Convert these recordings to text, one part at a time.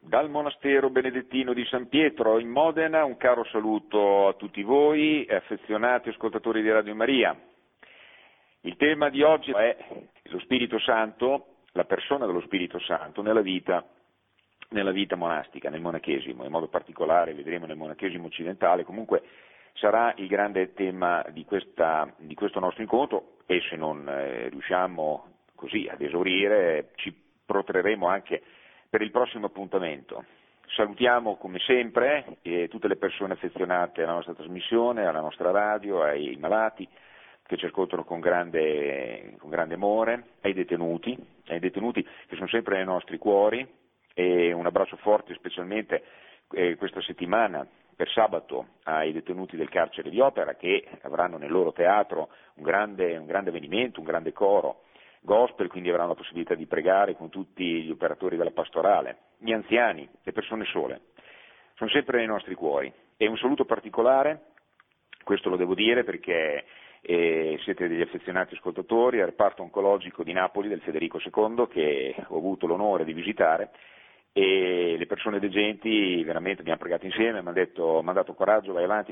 Dal monastero benedettino di San Pietro in Modena un caro saluto a tutti voi, affezionati ascoltatori di Radio Maria. Il tema di oggi è lo Spirito Santo, la persona dello Spirito Santo nella vita monastica, nel monachesimo, in modo particolare vedremo nel monachesimo occidentale. Comunque sarà il grande tema di questo nostro incontro, e se non riusciamo così ad esaurire ci protrarremo anche per il prossimo appuntamento. Salutiamo come sempre tutte le persone affezionate alla nostra trasmissione, alla nostra radio, ai malati che ci ascoltano con grande amore, ai detenuti che sono sempre nei nostri cuori, e un abbraccio forte specialmente questa settimana per sabato ai detenuti del carcere di Opera, che avranno nel loro teatro un grande avvenimento, un grande coro gospel, quindi avranno la possibilità di pregare con tutti gli operatori della pastorale, gli anziani, le persone sole, sono sempre nei nostri cuori. E un saluto particolare, questo lo devo dire perché siete degli affezionati ascoltatori, al reparto oncologico di Napoli del Federico II, che ho avuto l'onore di visitare, e le persone decenti veramente abbiamo pregato insieme, mi hanno dato coraggio, vai avanti,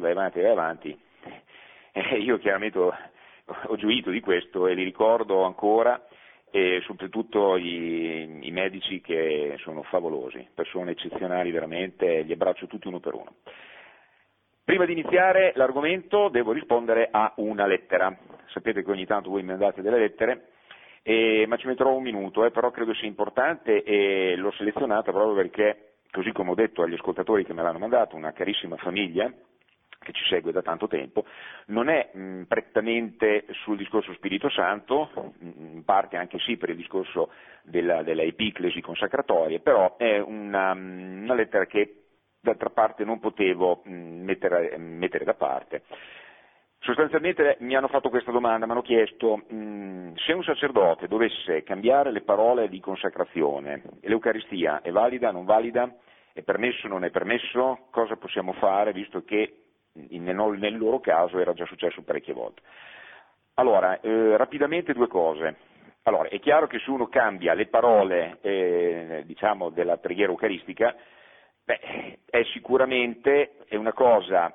e io chiaramente ho gioito di questo e li ricordo ancora, e soprattutto i medici che sono favolosi, persone eccezionali veramente, li abbraccio tutti uno per uno. Prima di iniziare l'argomento devo rispondere a una lettera. Sapete che ogni tanto voi mi mandate delle lettere, ma ci metterò un minuto, però credo sia importante e l'ho selezionata proprio perché, così come ho detto agli ascoltatori che me l'hanno mandato, una carissima famiglia che ci segue da tanto tempo, non è prettamente sul discorso Spirito Santo, in parte anche sì per il discorso della epiclesi consacratoria, però è una lettera che d'altra parte non potevo mettere da parte. Sostanzialmente mi hanno fatto questa domanda, mi hanno chiesto se un sacerdote dovesse cambiare le parole di consacrazione, l'Eucaristia è valida, non valida, è permesso, non è permesso, cosa possiamo fare visto che nel loro caso era già successo parecchie volte. Allora, rapidamente due cose. Allora, è chiaro che se uno cambia le parole della preghiera eucaristica, è sicuramente una cosa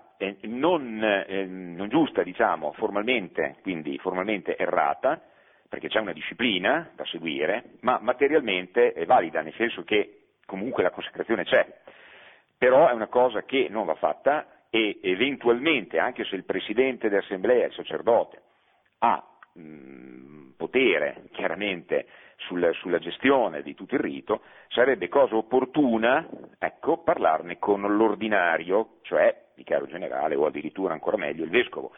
non giusta, formalmente, quindi formalmente errata, perché c'è una disciplina da seguire, ma materialmente è valida, nel senso che comunque la consacrazione c'è, però è una cosa che non va fatta, e eventualmente, anche se il presidente dell'assemblea, il sacerdote, ha potere chiaramente sulla gestione di tutto il rito, sarebbe cosa opportuna, parlarne con l'ordinario, cioè il vicario generale o addirittura ancora meglio il vescovo,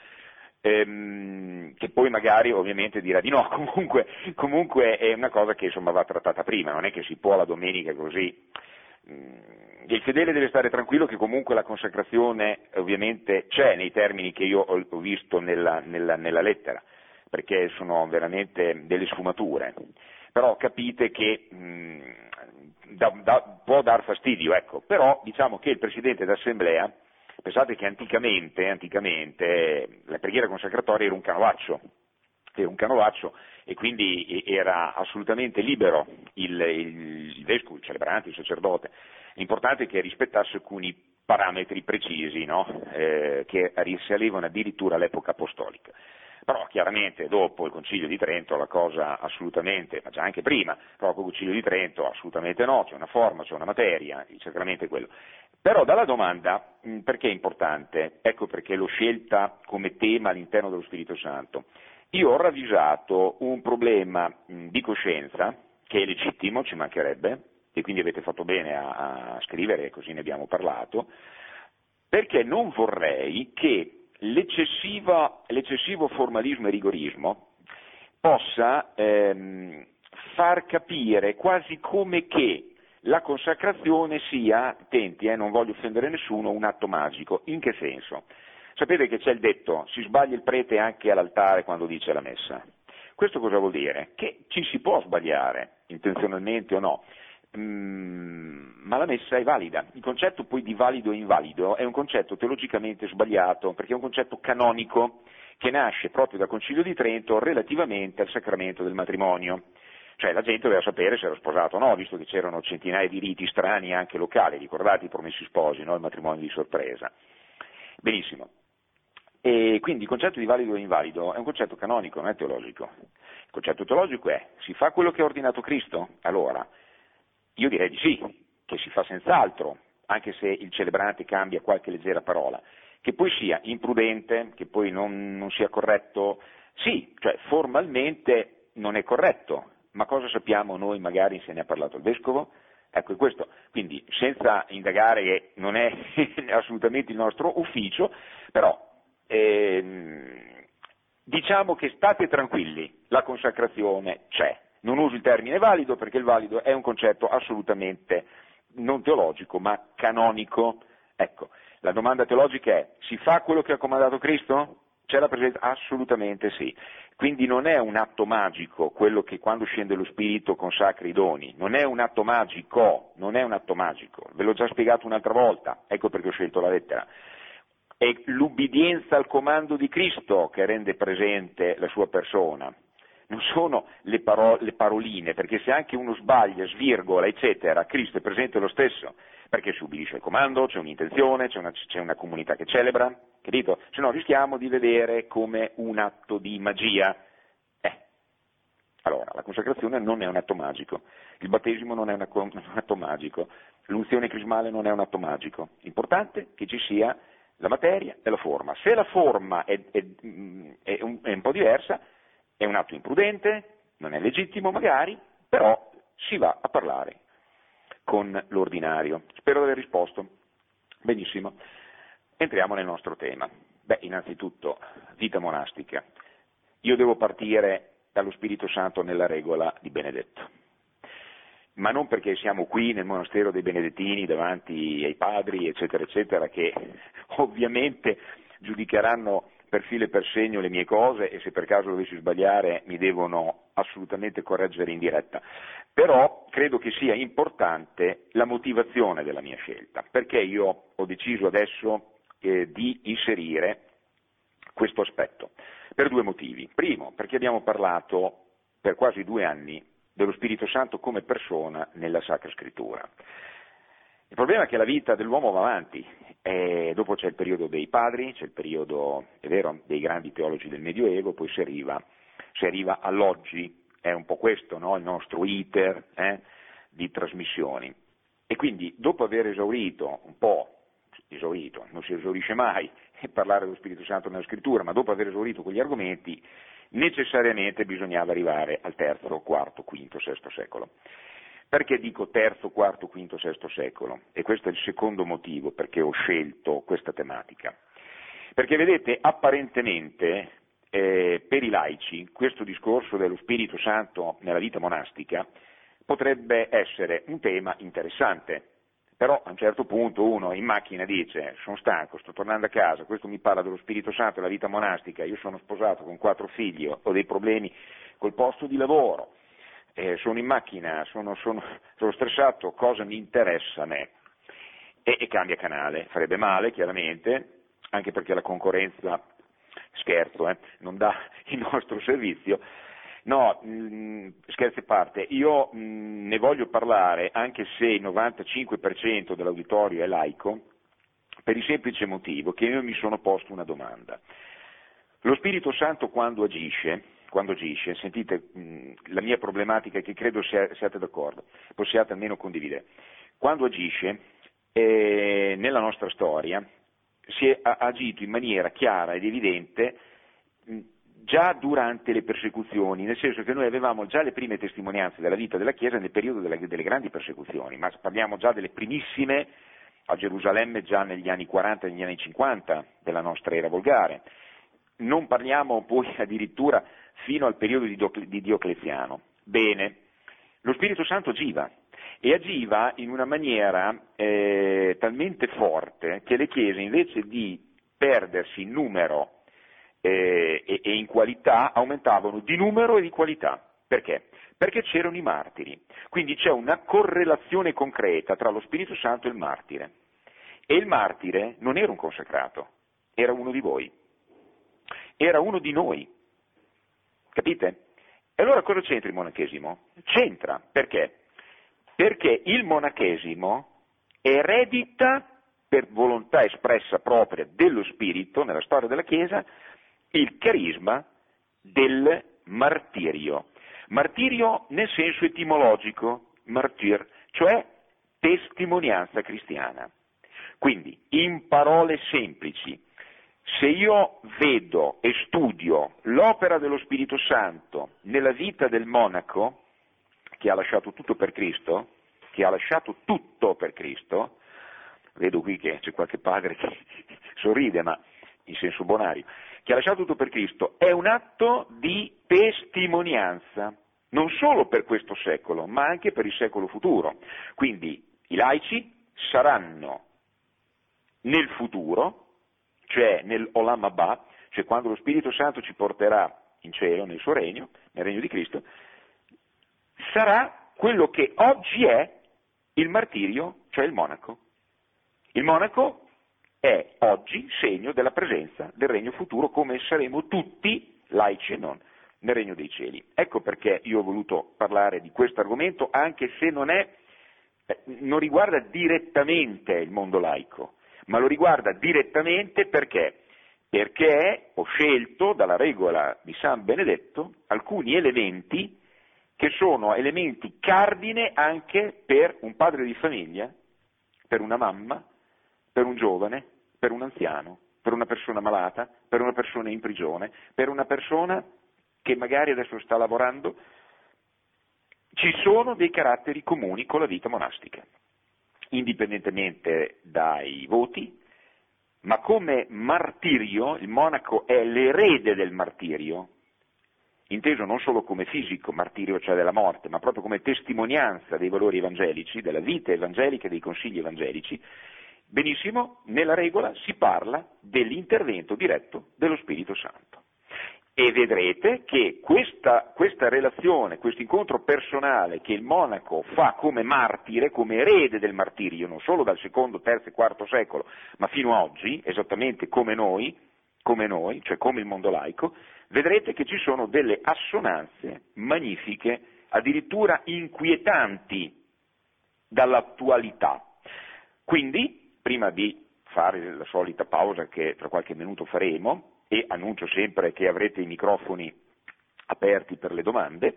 che poi magari ovviamente dirà di no, comunque è una cosa che insomma va trattata prima, non è che si può la domenica così. Il fedele deve stare tranquillo che comunque la consacrazione ovviamente c'è nei termini che io ho visto nella lettera, perché sono veramente delle sfumature, però capite che può dar fastidio, però diciamo che il presidente d'assemblea, pensate che anticamente la preghiera consacratoria era un canovaccio, e quindi era assolutamente libero il vescovo, il celebrante, il sacerdote. L'importante è che rispettasse alcuni parametri precisi, no? Che risalivano addirittura all'epoca apostolica. Però chiaramente dopo il Concilio di Trento la cosa assolutamente, ma già anche prima, però dopo il Concilio di Trento assolutamente no, c'è una forma, c'è una materia, il sacramento è quello. Però dalla domanda perché è importante, ecco perché l'ho scelta come tema all'interno dello Spirito Santo. Io ho ravvisato un problema di coscienza che è legittimo, ci mancherebbe, e quindi avete fatto bene a scrivere, così ne abbiamo parlato, perché non vorrei che l'eccessivo formalismo e rigorismo possa far capire quasi come che la consacrazione sia, attenti, non voglio offendere nessuno, un atto magico. In che senso? Sapete che c'è il detto, si sbaglia il prete anche all'altare quando dice la messa. Questo cosa vuol dire? Che ci si può sbagliare, intenzionalmente o no, ma la messa è valida. Il concetto poi di valido e invalido è un concetto teologicamente sbagliato, perché è un concetto canonico che nasce proprio dal Concilio di Trento relativamente al sacramento del matrimonio. cioè la gente doveva sapere se era sposato o no, visto che c'erano centinaia di riti strani anche locali, ricordate i promessi sposi, no? Il matrimonio di sorpresa. Benissimo. E quindi il concetto di valido e invalido è un concetto canonico, non è teologico. Il concetto teologico è: si fa quello che ha ordinato Cristo? Allora, io direi di sì, che si fa senz'altro, anche se il celebrante cambia qualche leggera parola. Che poi sia imprudente, che poi non sia corretto, sì, cioè formalmente non è corretto, ma cosa sappiamo noi magari se ne ha parlato il Vescovo? Ecco, questo, quindi senza indagare, che non è assolutamente il nostro ufficio, però diciamo che state tranquilli, la consacrazione c'è. Non uso il termine valido perché il valido è un concetto assolutamente non teologico, ma canonico. Ecco, la domanda teologica è: si fa quello che ha comandato Cristo? C'è la presenza? Assolutamente sì. Quindi non è un atto magico quello che quando scende lo Spirito consacra i doni, non è un atto magico, ve l'ho già spiegato un'altra volta, ecco perché ho scelto la lettera. È l'ubbidienza al comando di Cristo che rende presente la sua persona, non sono le paroline, perché se anche uno sbaglia, svirgola, eccetera, Cristo è presente lo stesso, perché si ubbidisce al comando, c'è un'intenzione, c'è una comunità che celebra, capito? Se no rischiamo di vedere come un atto di magia. Allora, la consacrazione non è un atto magico, il battesimo non è un atto magico, l'unzione crismale non è un atto magico, l'importante è che ci sia la materia e la forma. Se la forma è un po' diversa, è un atto imprudente, non è legittimo magari, però si va a parlare con l'ordinario. Spero di aver risposto. Benissimo. Entriamo nel nostro tema. Innanzitutto, vita monastica. Io devo partire dallo Spirito Santo nella regola di Benedetto. Ma non perché siamo qui nel monastero dei Benedettini davanti ai padri, eccetera, eccetera, che ovviamente giudicheranno per filo e per segno le mie cose e se per caso dovessi sbagliare mi devono assolutamente correggere in diretta. Però credo che sia importante la motivazione della mia scelta, perché io ho deciso adesso di inserire questo aspetto, per due motivi. Primo, perché abbiamo parlato per quasi 2 anni dello Spirito Santo come persona nella Sacra Scrittura. Il problema è che la vita dell'uomo va avanti, dopo c'è il periodo dei padri, c'è il periodo, è vero, dei grandi teologi del Medioevo, poi si arriva all'oggi, è un po' questo, no? Il nostro iter di trasmissioni. E quindi dopo aver esaurito, non si esaurisce mai parlare dello Spirito Santo nella Scrittura, ma dopo aver esaurito quegli argomenti, necessariamente bisognava arrivare al terzo, quarto, quinto, sesto secolo. Perché dico terzo, quarto, quinto, sesto secolo? E questo è il secondo motivo perché ho scelto questa tematica. Perché vedete, apparentemente, per i laici, questo discorso dello Spirito Santo nella vita monastica potrebbe essere un tema interessante. Però a un certo punto uno in macchina dice: sono stanco, sto tornando a casa, questo mi parla dello Spirito Santo e della vita monastica, io sono sposato con 4 figli, ho dei problemi col posto di lavoro, sono in macchina, sono stressato, cosa mi interessa a me? E cambia canale, farebbe male chiaramente, anche perché la concorrenza, scherzo, non dà il nostro servizio. No, scherzi a parte, io ne voglio parlare anche se il 95% dell'auditorio è laico, per il semplice motivo che io mi sono posto una domanda. Lo Spirito Santo quando agisce, sentite la mia problematica che credo siate d'accordo, possiate almeno condividere, quando agisce nella nostra storia ha agito in maniera chiara ed evidente già durante le persecuzioni, nel senso che noi avevamo già le prime testimonianze della vita della Chiesa nel periodo delle grandi persecuzioni, ma parliamo già delle primissime a Gerusalemme già negli anni 40 e negli anni 50 della nostra era volgare. Non parliamo poi addirittura fino al periodo di Diocleziano. Bene, lo Spirito Santo agiva, e agiva in una maniera talmente forte che le chiese, invece di perdersi in numero e in qualità, aumentavano di numero e di qualità. Perché? Perché c'erano i martiri. Quindi c'è una correlazione concreta tra lo Spirito Santo e il martire. E il martire non era un consacrato, era uno di voi. Era uno di noi. Capite? E allora cosa c'entra il monachesimo? C'entra, perché? Perché il monachesimo eredita, per volontà espressa propria dello Spirito, nella storia della Chiesa, il carisma del martirio. Martirio nel senso etimologico, martir, cioè testimonianza cristiana. Quindi, in parole semplici, se io vedo e studio l'opera dello Spirito Santo nella vita del monaco, che ha lasciato tutto per Cristo, vedo qui che c'è qualche padre che sorride, ma in senso bonario, che ha lasciato tutto per Cristo, è un atto di testimonianza, non solo per questo secolo, ma anche per il secolo futuro. Quindi i laici saranno nel futuro, cioè nell'Olam Abba, cioè quando lo Spirito Santo ci porterà in cielo, nel suo regno, nel regno di Cristo, sarà quello che oggi è il martirio, cioè il monaco. Il monaco è oggi segno della presenza del regno futuro, come saremo tutti, laici e non, nel regno dei cieli. Ecco perché io ho voluto parlare di questo argomento, anche se non riguarda direttamente il mondo laico, ma lo riguarda direttamente perché ho scelto dalla regola di San Benedetto alcuni elementi che sono elementi cardine anche per un padre di famiglia, per una mamma, per un giovane, per un anziano, per una persona malata, per una persona in prigione, per una persona che magari adesso sta lavorando. Ci sono dei caratteri comuni con la vita monastica, indipendentemente dai voti, ma come martirio, il monaco è l'erede del martirio, inteso non solo come fisico, martirio cioè della morte, ma proprio come testimonianza dei valori evangelici, della vita evangelica e dei consigli evangelici. Benissimo, nella regola si parla dell'intervento diretto dello Spirito Santo. E vedrete che questa relazione, questo incontro personale che il monaco fa come martire, come erede del martirio, non solo dal secondo, terzo e quarto secolo, ma fino a oggi, esattamente come noi, cioè come il mondo laico, vedrete che ci sono delle assonanze magnifiche, addirittura inquietanti dall'attualità. Quindi, prima di fare la solita pausa che tra qualche minuto faremo, e annuncio sempre che avrete i microfoni aperti per le domande,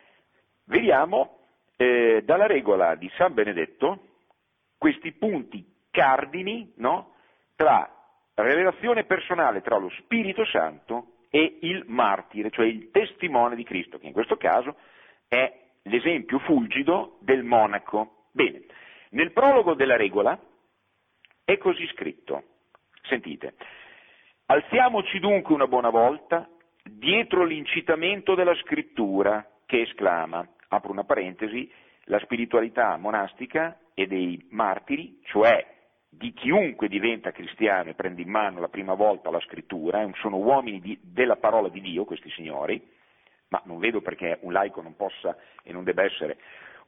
vediamo dalla regola di San Benedetto questi punti cardini, no, tra la relazione personale tra lo Spirito Santo e il martire, cioè il testimone di Cristo, che in questo caso è l'esempio fulgido del monaco. Bene, nel prologo della regola è così scritto, sentite: alziamoci dunque una buona volta dietro l'incitamento della scrittura che esclama, apro una parentesi, la spiritualità monastica e dei martiri, cioè di chiunque diventa cristiano e prende in mano la prima volta la scrittura, sono uomini della parola di Dio questi signori, ma non vedo perché un laico non possa e non debba essere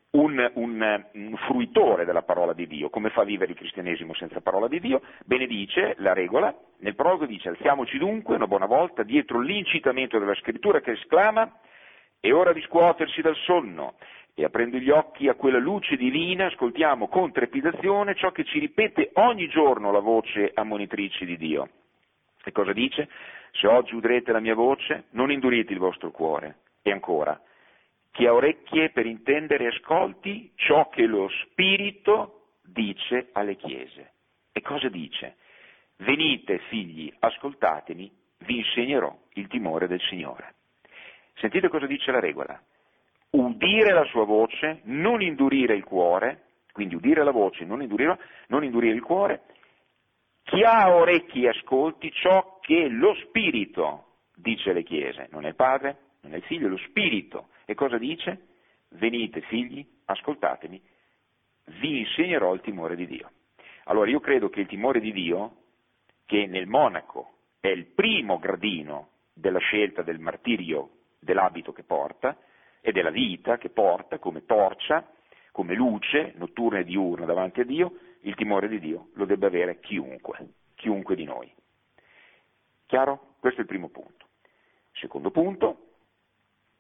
un fruitore della parola di Dio. Come fa a vivere il cristianesimo senza parola di Dio? Bene, dice la regola, nel prologo dice: alziamoci dunque una buona volta dietro l'incitamento della scrittura che esclama: è ora di scuotersi dal sonno, e aprendo gli occhi a quella luce divina ascoltiamo con trepidazione ciò che ci ripete ogni giorno la voce ammonitrice di Dio. E cosa dice? Se oggi udrete la mia voce, non indurite il vostro cuore. E ancora: chi ha orecchie per intendere ascolti ciò che lo Spirito dice alle chiese. E cosa dice? Venite figli, ascoltatemi, vi insegnerò il timore del Signore. Sentite cosa dice la regola: udire la sua voce, non indurire il cuore, quindi udire la voce, non indurire il cuore. Chi ha orecchi ascolti ciò che lo Spirito dice alle chiese, non è il Padre, non è il Figlio, è lo Spirito. E cosa dice? Venite figli, ascoltatemi, vi insegnerò il timore di Dio. Allora io credo che il timore di Dio, che nel monaco è il primo gradino della scelta del martirio dell'abito che porta e della vita che porta come torcia, come luce notturna e diurna davanti a Dio, il timore di Dio lo debba avere chiunque di noi. Chiaro? Questo è il primo punto. Secondo punto,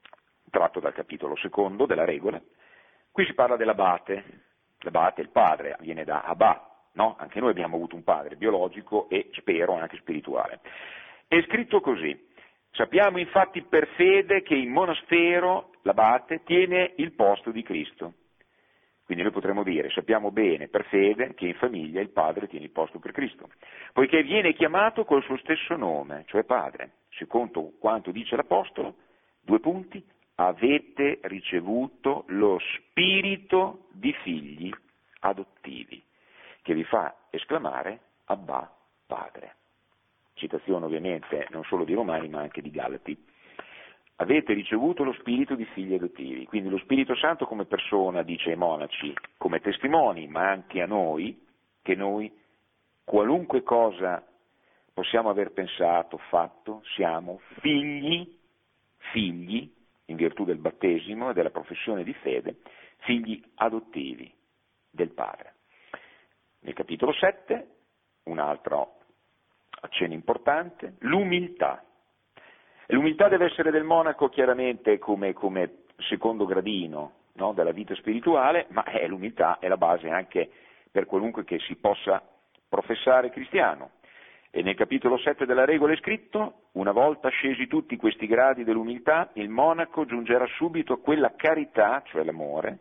tratto dal capitolo secondo della regola. Qui si parla dell'abate, l'abate, il padre, viene da Abba, no? Anche noi abbiamo avuto un padre biologico e spero anche spirituale. È scritto così: sappiamo infatti per fede che in monastero l'abate tiene il posto di Cristo. Quindi noi potremmo dire, sappiamo bene per fede che in famiglia il padre tiene il posto per Cristo, poiché viene chiamato col suo stesso nome, cioè padre, secondo quanto dice l'Apostolo, 2 punti, avete ricevuto lo spirito di figli adottivi, che vi fa esclamare Abba, Padre. Citazione ovviamente non solo di Romani ma anche di Galati. Avete ricevuto lo spirito di figli adottivi, quindi lo Spirito Santo come persona, dice ai monaci, come testimoni, ma anche a noi, che noi, qualunque cosa possiamo aver pensato, fatto, siamo figli, in virtù del battesimo e della professione di fede, figli adottivi del Padre. Nel capitolo 7, un altro accenno importante, l'umiltà. L'umiltà deve essere del monaco chiaramente come secondo gradino, no, della vita spirituale, ma l'umiltà è la base anche per qualunque che si possa professare cristiano. E nel capitolo 7 della regola è scritto: una volta scesi tutti questi gradi dell'umiltà, il monaco giungerà subito a quella carità, cioè l'amore,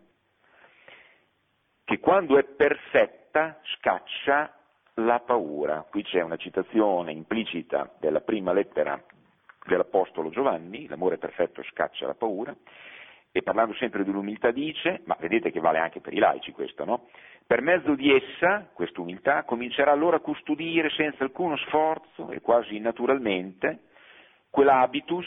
che quando è perfetta scaccia la paura. Qui c'è una citazione implicita della prima lettera dell'Apostolo Giovanni, l'amore perfetto scaccia la paura, e parlando sempre dell'umiltà dice, ma vedete che vale anche per i laici questo, no? Per mezzo di essa, questa umiltà, comincerà allora a custodire senza alcuno sforzo e quasi naturalmente quell'habitus,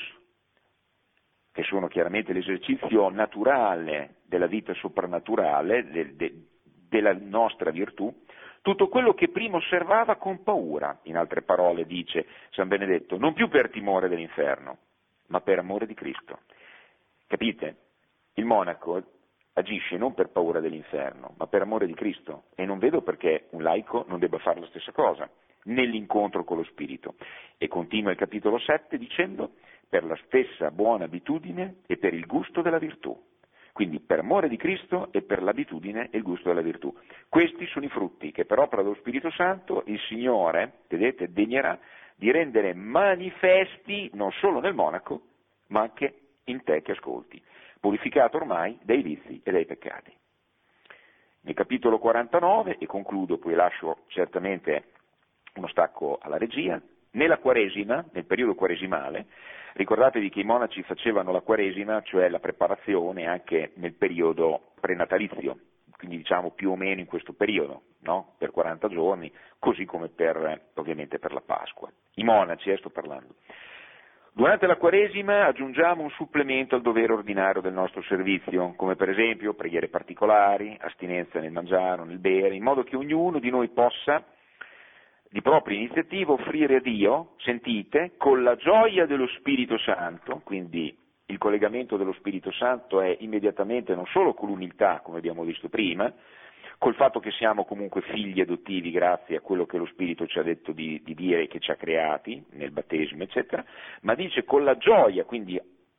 che sono chiaramente l'esercizio naturale della vita soprannaturale, della nostra virtù, tutto quello che prima osservava con paura, in altre parole dice San Benedetto, non più per timore dell'inferno, ma per amore di Cristo. Capite? Il monaco agisce non per paura dell'inferno, ma per amore di Cristo, e non vedo perché un laico non debba fare la stessa cosa, nell'incontro con lo Spirito. E continua il capitolo 7 dicendo, per la stessa buona abitudine e per il gusto della virtù. Quindi per amore di Cristo e per l'abitudine e il gusto della virtù. Questi sono i frutti che per opera dello Spirito Santo il Signore, vedete, degnerà di rendere manifesti non solo nel monaco, ma anche in te che ascolti, purificato ormai dai vizi e dai peccati. Nel capitolo 49, e concludo, poi lascio certamente uno stacco alla regia, nella Quaresima, nel periodo quaresimale, ricordatevi che i monaci facevano la Quaresima, cioè la preparazione anche nel periodo prenatalizio, quindi diciamo più o meno in questo periodo, no? Per 40 giorni, così come ovviamente per la Pasqua. I monaci, sto parlando. Durante la Quaresima aggiungiamo un supplemento al dovere ordinario del nostro servizio, come per esempio preghiere particolari, astinenza nel mangiare o nel bere, in modo che ognuno di noi possa di propria iniziativa offrire a Dio, sentite, con la gioia dello Spirito Santo, quindi il collegamento dello Spirito Santo è immediatamente non solo con l'umiltà, come abbiamo visto prima, col fatto che siamo comunque figli adottivi grazie a quello che lo Spirito ci ha detto di dire, che ci ha creati nel battesimo, eccetera, ma dice con la gioia, quindi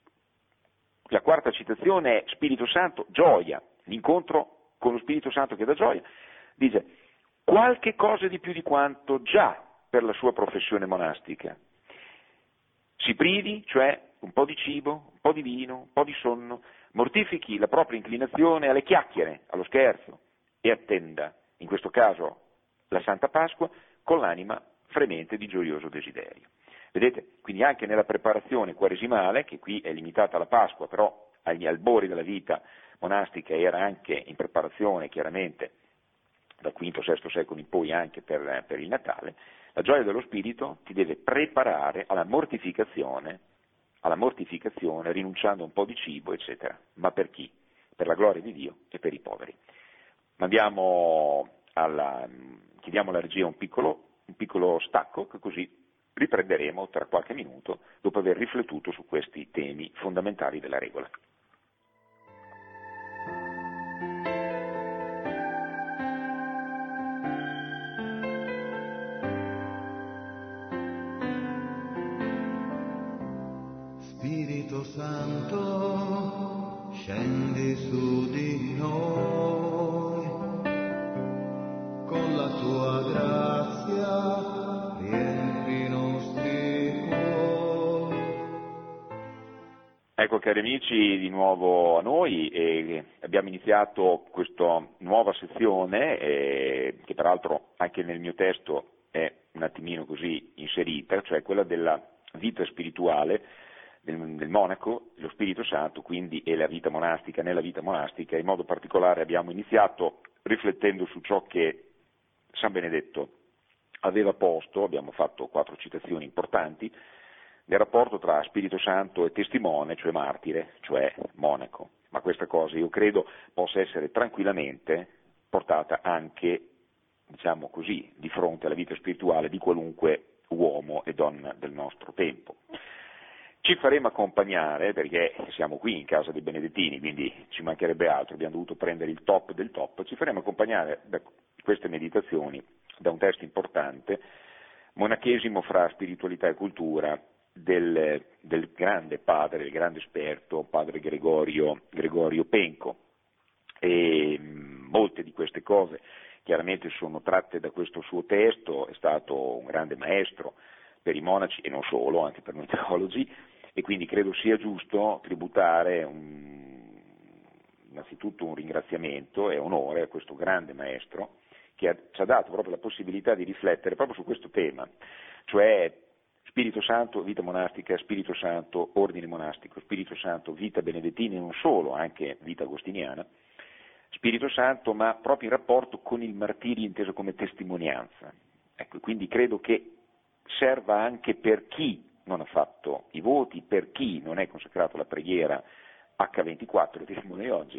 la quarta citazione è Spirito Santo, gioia, l'incontro con lo Spirito Santo che dà gioia, dice qualche cosa di più di quanto già per la sua professione monastica. Si privi, cioè un po' di cibo, un po' di vino, un po' di sonno, mortifichi la propria inclinazione alle chiacchiere, allo scherzo e attenda, in questo caso, la Santa Pasqua con l'anima fremente di gioioso desiderio. Vedete? Quindi anche nella preparazione quaresimale, che qui è limitata alla Pasqua, però agli albori della vita monastica era anche in preparazione chiaramente dal V-VI secolo in poi anche per il Natale, la gioia dello Spirito ti deve preparare alla mortificazione, rinunciando a un po' di cibo, eccetera. Ma per chi? Per la gloria di Dio e per i poveri. Chiediamo alla regia un piccolo stacco, che così riprenderemo tra qualche minuto, dopo aver riflettuto su questi temi fondamentali della regola. Spirito Santo, scendi su di noi, con la tua grazia riempi i nostri cuori. Ecco cari amici, di nuovo a noi e abbiamo iniziato questa nuova sezione che peraltro anche nel mio testo è un attimino così inserita, cioè quella della vita spirituale del monaco, lo Spirito Santo quindi e la vita monastica. Nella vita monastica in modo particolare abbiamo iniziato riflettendo su ciò che San Benedetto aveva posto, abbiamo fatto 4 citazioni importanti, del rapporto tra Spirito Santo e testimone, cioè martire, cioè monaco. Ma questa cosa io credo possa essere tranquillamente portata anche, diciamo così, di fronte alla vita spirituale di qualunque uomo e donna del nostro tempo. Ci faremo accompagnare, perché siamo qui in casa dei Benedettini, quindi ci mancherebbe altro, abbiamo dovuto prendere il top del top, ci faremo accompagnare da queste meditazioni da un testo importante, Monachesimo fra spiritualità e cultura, del grande padre, del grande esperto, padre Gregorio Penco. E molte di queste cose chiaramente sono tratte da questo suo testo, è stato un grande maestro per i monaci e non solo, anche per noi teologi, e quindi credo sia giusto tributare innanzitutto un ringraziamento e onore a questo grande maestro che ci ha dato proprio la possibilità di riflettere proprio su questo tema, cioè Spirito Santo, vita monastica, Spirito Santo, ordine monastico, Spirito Santo, vita benedettina e non solo, anche vita agostiniana, Spirito Santo ma proprio in rapporto con il martirio inteso come testimonianza. Ecco, quindi credo che serva anche per chi non ha fatto i voti, per chi non è consacrato alla preghiera H24, diremo noi oggi,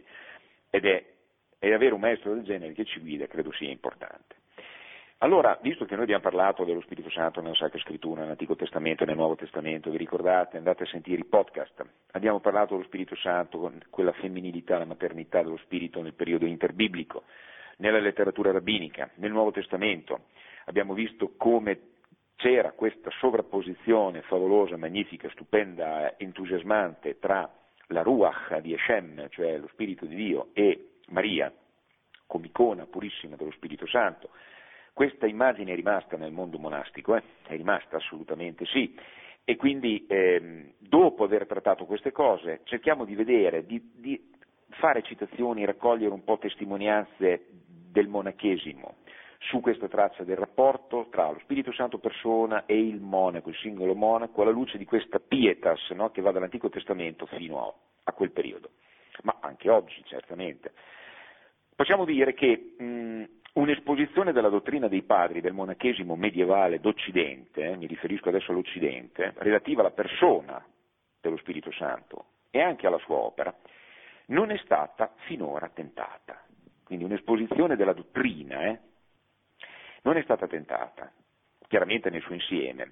e avere un maestro del genere che ci guida credo sia importante. Allora, visto che noi abbiamo parlato dello Spirito Santo nella Sacra Scrittura, nell'Antico Testamento e nel Nuovo Testamento, vi ricordate? Andate a sentire i podcast. Abbiamo parlato dello Spirito Santo con quella femminilità, la maternità dello Spirito nel periodo interbiblico, nella letteratura rabbinica, nel Nuovo Testamento. Abbiamo visto come c'era questa sovrapposizione favolosa, magnifica, stupenda, entusiasmante tra la Ruach di Hashem, cioè lo Spirito di Dio, e Maria, come icona purissima dello Spirito Santo. Questa immagine è rimasta nel mondo monastico, è rimasta assolutamente sì, e quindi dopo aver trattato queste cose cerchiamo di vedere, di fare citazioni, raccogliere un po' testimonianze del monachesimo su questa traccia del rapporto tra lo Spirito Santo persona e il monaco, il singolo monaco, alla luce di questa pietas, no, che va dall'Antico Testamento fino a quel periodo, ma anche oggi certamente. Possiamo dire che un'esposizione della dottrina dei padri del monachesimo medievale d'Occidente, mi riferisco adesso all'Occidente, relativa alla persona dello Spirito Santo e anche alla sua opera, non è stata finora tentata. Quindi un'esposizione della dottrina non è stata tentata, chiaramente nel suo insieme.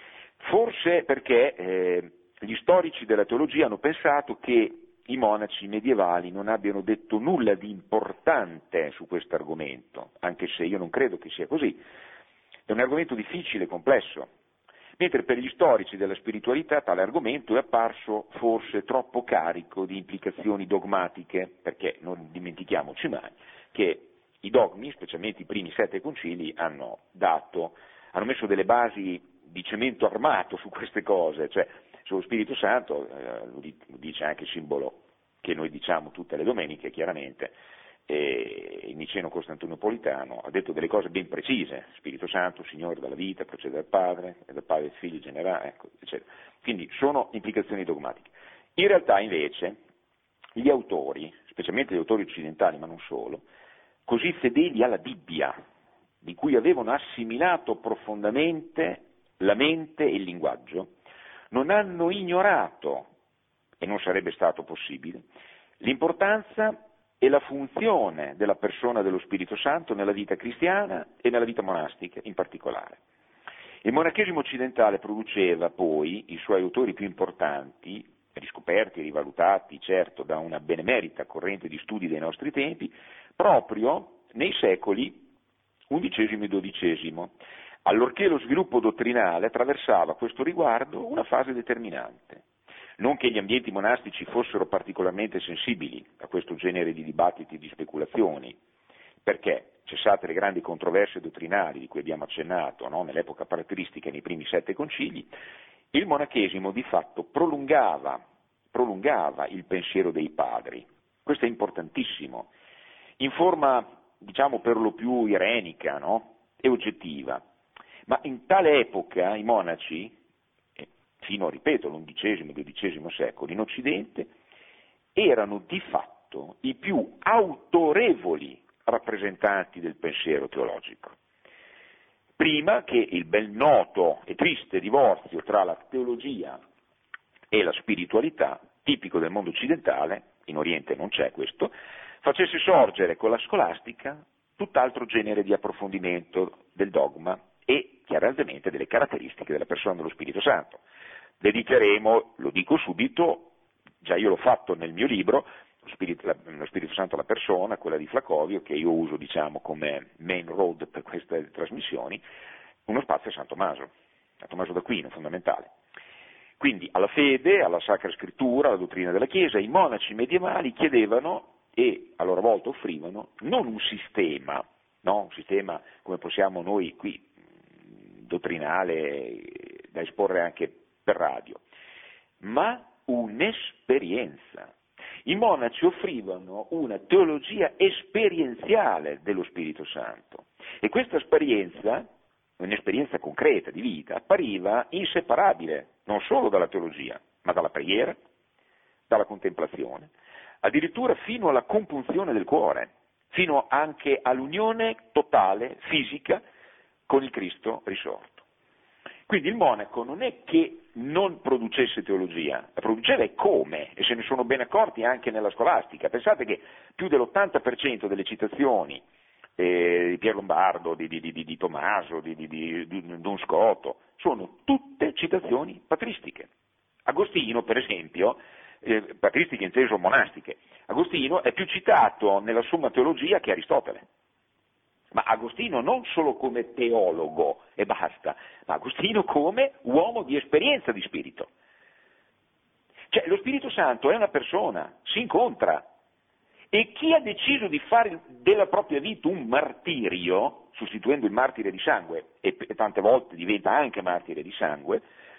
Forse perché gli storici della teologia hanno pensato che i monaci medievali non abbiano detto nulla di importante su questo argomento, anche se io non credo che sia così. È un argomento difficile, complesso, mentre per gli storici della spiritualità tale argomento è apparso forse troppo carico di implicazioni dogmatiche, perché non dimentichiamoci mai che i dogmi, specialmente i primi 7 concili, hanno messo delle basi di cemento armato su queste cose, cioè sullo Spirito Santo, lo dice anche il simbolo che noi diciamo tutte le domeniche, chiaramente, il Niceno Costantinopolitano ha detto delle cose ben precise: Spirito Santo, Signore della vita, procede dal Padre, e dal Padre il Figlio generale, ecco, eccetera. Quindi sono implicazioni dogmatiche. In realtà invece gli autori, specialmente gli autori occidentali, ma non solo, così fedeli alla Bibbia, di cui avevano assimilato profondamente la mente e il linguaggio, non hanno ignorato, e non sarebbe stato possibile, l'importanza e la funzione della persona dello Spirito Santo nella vita cristiana e nella vita monastica in particolare. Il monachesimo occidentale produceva poi i suoi autori più importanti, riscoperti e rivalutati, certo, da una benemerita corrente di studi dei nostri tempi, proprio nei secoli XI e XII, allorché lo sviluppo dottrinale attraversava a questo riguardo una fase determinante. Non che gli ambienti monastici fossero particolarmente sensibili a questo genere di dibattiti e di speculazioni, perché, cessate le grandi controversie dottrinali di cui abbiamo accennato, no, nell'epoca patristica e nei primi 7 concili, il monachesimo di fatto prolungava il pensiero dei padri. Questo è importantissimo, in forma, diciamo, per lo più irenica, no, e oggettiva. Ma in tale epoca i monaci, fino, ripeto, all'XI e XII secolo, in Occidente, erano di fatto i più autorevoli rappresentanti del pensiero teologico. Prima che il ben noto e triste divorzio tra la teologia e la spiritualità, tipico del mondo occidentale, in Oriente non c'è questo, facesse sorgere con la scolastica tutt'altro genere di approfondimento del dogma e chiaramente delle caratteristiche della persona dello Spirito Santo. Dedicheremo, lo dico subito, già io l'ho fatto nel mio libro, lo Spirito Santo alla persona, quella di Flaccovio, che io uso, diciamo, come main road per queste trasmissioni, uno spazio a San Tommaso d'Aquino, fondamentale. Quindi alla fede, alla Sacra Scrittura, alla dottrina della Chiesa, i monaci medievali chiedevano e a loro volta offrivano non un sistema, no? Un sistema come possiamo noi qui, dottrinale, da esporre anche per radio, ma un'esperienza. I monaci offrivano una teologia esperienziale dello Spirito Santo e questa esperienza, un'esperienza concreta di vita, appariva inseparabile non solo dalla teologia, ma dalla preghiera, dalla contemplazione, addirittura fino alla compunzione del cuore, fino anche all'unione totale, fisica, con il Cristo risorto. Quindi il monaco non è che non producesse teologia, la produceva e come, e se ne sono ben accorti anche nella scolastica. Pensate che più dell'80% delle citazioni di Pier Lombardo, di Tommaso, di Don Scoto, sono tutte citazioni patristiche. Agostino, per esempio, patristiche inteso monastiche, Agostino è più citato nella Summa Teologia che Aristotele. Ma Agostino non solo come teologo e basta, ma Agostino come uomo di esperienza di spirito. Cioè lo Spirito Santo è una persona, si incontra, e chi ha deciso di fare della propria vita un martirio, sostituendo il martire di sangue, e tante volte diventa anche martire di sangue,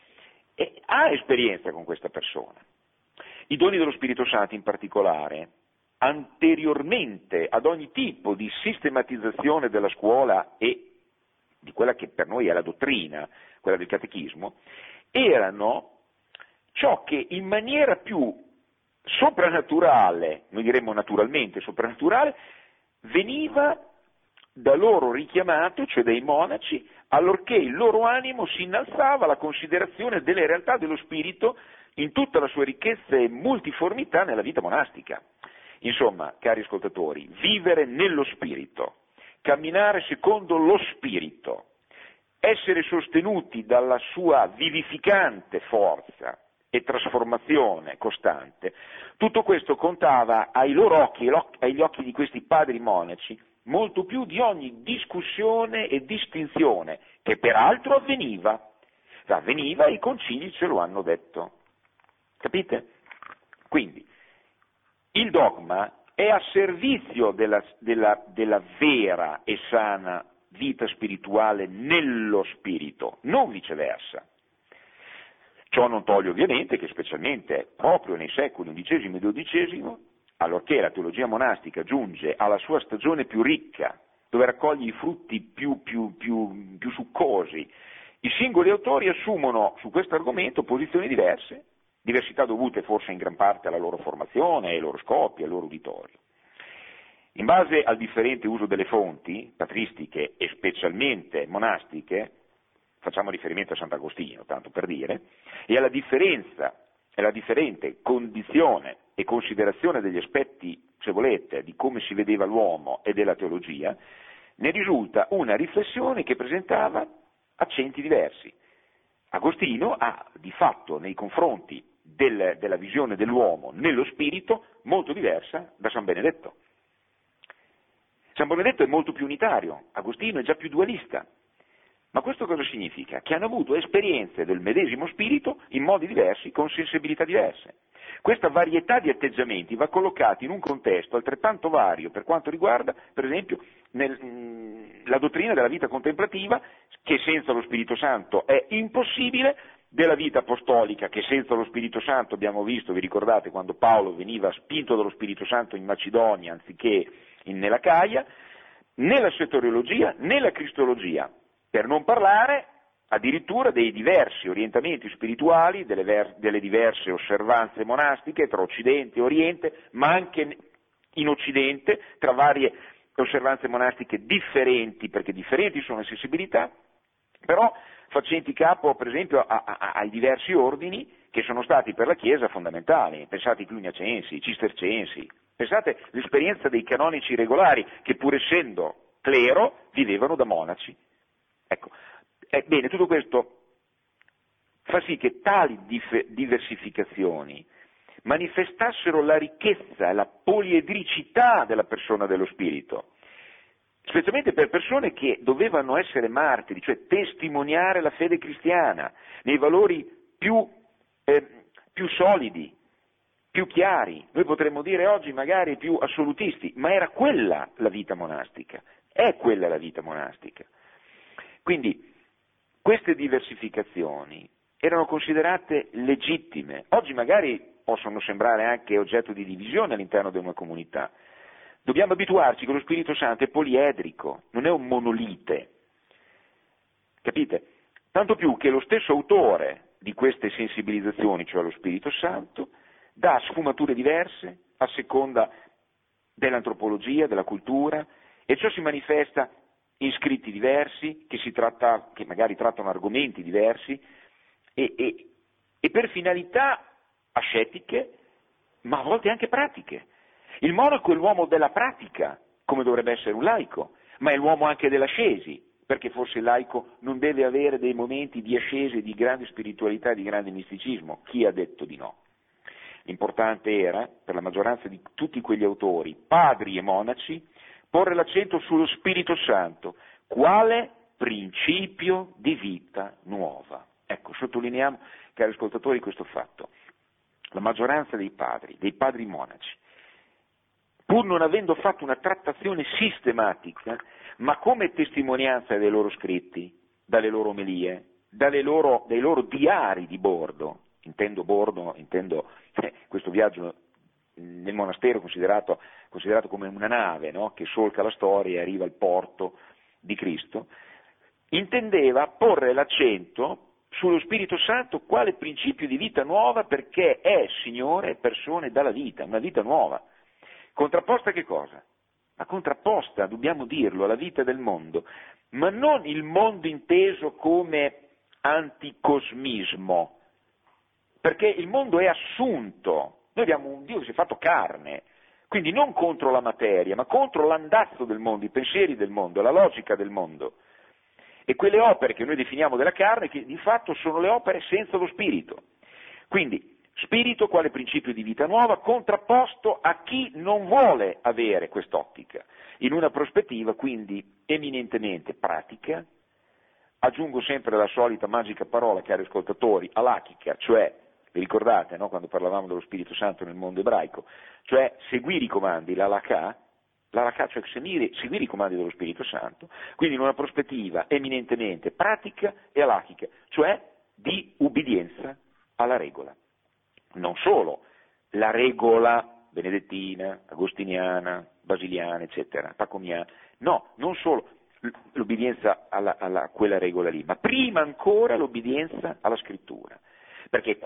ha esperienza con questa persona. I doni dello Spirito Santo in particolare, anteriormente ad ogni tipo di sistematizzazione della scuola e di quella che per noi è la dottrina, quella del catechismo, erano ciò che in maniera più soprannaturale, noi diremmo naturalmente soprannaturale, veniva da loro richiamato, cioè dai monaci, allorché il loro animo si innalzava alla considerazione delle realtà dello spirito in tutta la sua ricchezza e multiformità nella vita monastica. Insomma, cari ascoltatori, vivere nello spirito, camminare secondo lo spirito, essere sostenuti dalla sua vivificante forza e trasformazione costante, tutto questo contava ai loro occhi, agli occhi di questi padri monaci, molto più di ogni discussione e distinzione, che peraltro avveniva e i concili ce lo hanno detto. Capite? Quindi, il dogma è a servizio della vera e sana vita spirituale nello spirito, non viceversa. Ciò non toglie ovviamente che specialmente proprio nei secoli XI e XII, allorché la teologia monastica giunge alla sua stagione più ricca, dove raccoglie i frutti più succosi, i singoli autori assumono su questo argomento posizioni diverse, diversità dovute forse in gran parte alla loro formazione, ai loro scopi, al loro uditorio. In base al differente uso delle fonti, patristiche e specialmente monastiche, facciamo riferimento a Sant'Agostino, tanto per dire, e alla differente condizione e considerazione degli aspetti, se volete, di come si vedeva l'uomo e della teologia, ne risulta una riflessione che presentava accenti diversi. Agostino ha di fatto nei confronti della visione dell'uomo nello spirito molto diversa da San Benedetto. San Benedetto è molto più unitario, Agostino è già più dualista, Ma questo cosa significa? Che hanno avuto esperienze del medesimo spirito in modi diversi, con sensibilità diverse. Questa varietà di atteggiamenti va collocata in un contesto altrettanto vario per quanto riguarda, per esempio, la dottrina della vita contemplativa, che senza lo Spirito Santo è impossibile, della vita apostolica, che senza lo Spirito Santo abbiamo visto, vi ricordate, quando Paolo veniva spinto dallo Spirito Santo in Macedonia anziché nella Caia, né la soteriologia né la cristologia, per non parlare addirittura dei diversi orientamenti spirituali, delle diverse osservanze monastiche tra Occidente e Oriente, ma anche in Occidente tra varie osservanze monastiche differenti, perché differenti sono le sensibilità, però facenti capo per esempio ai diversi ordini che sono stati per la Chiesa fondamentali. Pensate ai cluniacensi, ai cistercensi, pensate all'esperienza dei canonici regolari che pur essendo clero vivevano da monaci. Ecco, bene, tutto questo fa sì che tali diversificazioni manifestassero la ricchezza e la poliedricità della persona dello spirito, specialmente per persone che dovevano essere martiri, cioè testimoniare la fede cristiana nei valori più solidi, più chiari, noi potremmo dire oggi magari più assolutisti, ma era quella la vita monastica, è quella la vita monastica. Quindi queste diversificazioni erano considerate legittime, oggi magari possono sembrare anche oggetto di divisione all'interno di una comunità. Dobbiamo abituarci che lo Spirito Santo è poliedrico, non è un monolite, capite? Tanto più che lo stesso autore di queste sensibilizzazioni, cioè lo Spirito Santo, dà sfumature diverse a seconda dell'antropologia, della cultura, e ciò si manifesta in scritti diversi, che magari trattano argomenti diversi, e per finalità ascetiche, ma a volte anche pratiche. Il monaco è l'uomo della pratica, come dovrebbe essere un laico, ma è l'uomo anche dell'ascesi, perché forse il laico non deve avere dei momenti di ascesi, di grande spiritualità, di grande misticismo. Chi ha detto di no? L'importante era, per la maggioranza di tutti quegli autori, padri e monaci, porre l'accento sullo Spirito Santo, quale principio di vita nuova. Ecco, sottolineiamo, cari ascoltatori, questo fatto. La maggioranza dei padri monaci, pur non avendo fatto una trattazione sistematica, ma come testimonianza dei loro scritti, dalle loro omelie, dai loro diari di bordo, intendo questo viaggio nel monastero considerato come una nave, no? Che solca la storia e arriva al porto di Cristo, intendeva porre l'accento sullo Spirito Santo quale principio di vita nuova, perché è Signore e persone dalla vita, una vita nuova. Contrapposta a che cosa? Ma contrapposta, dobbiamo dirlo, alla vita del mondo, ma non il mondo inteso come anticosmismo, perché il mondo è assunto, noi abbiamo un Dio che si è fatto carne, quindi non contro la materia, ma contro l'andazzo del mondo, i pensieri del mondo, la logica del mondo. E quelle opere che noi definiamo della carne, che di fatto sono le opere senza lo spirito. Quindi, spirito quale principio di vita nuova, contrapposto a chi non vuole avere quest'ottica, in una prospettiva quindi eminentemente pratica, aggiungo sempre la solita magica parola, cari ascoltatori, alachica, cioè, vi ricordate, no, quando parlavamo dello Spirito Santo nel mondo ebraico, cioè seguire i comandi, l'alakà, cioè seguire i comandi dello Spirito Santo, quindi in una prospettiva eminentemente pratica e alachica, cioè di ubbidienza alla regola. Non solo la regola benedettina, agostiniana, basiliana, eccetera, pacomiana, no, non solo l'obbedienza a quella regola lì, ma prima ancora l'obbedienza alla scrittura, perché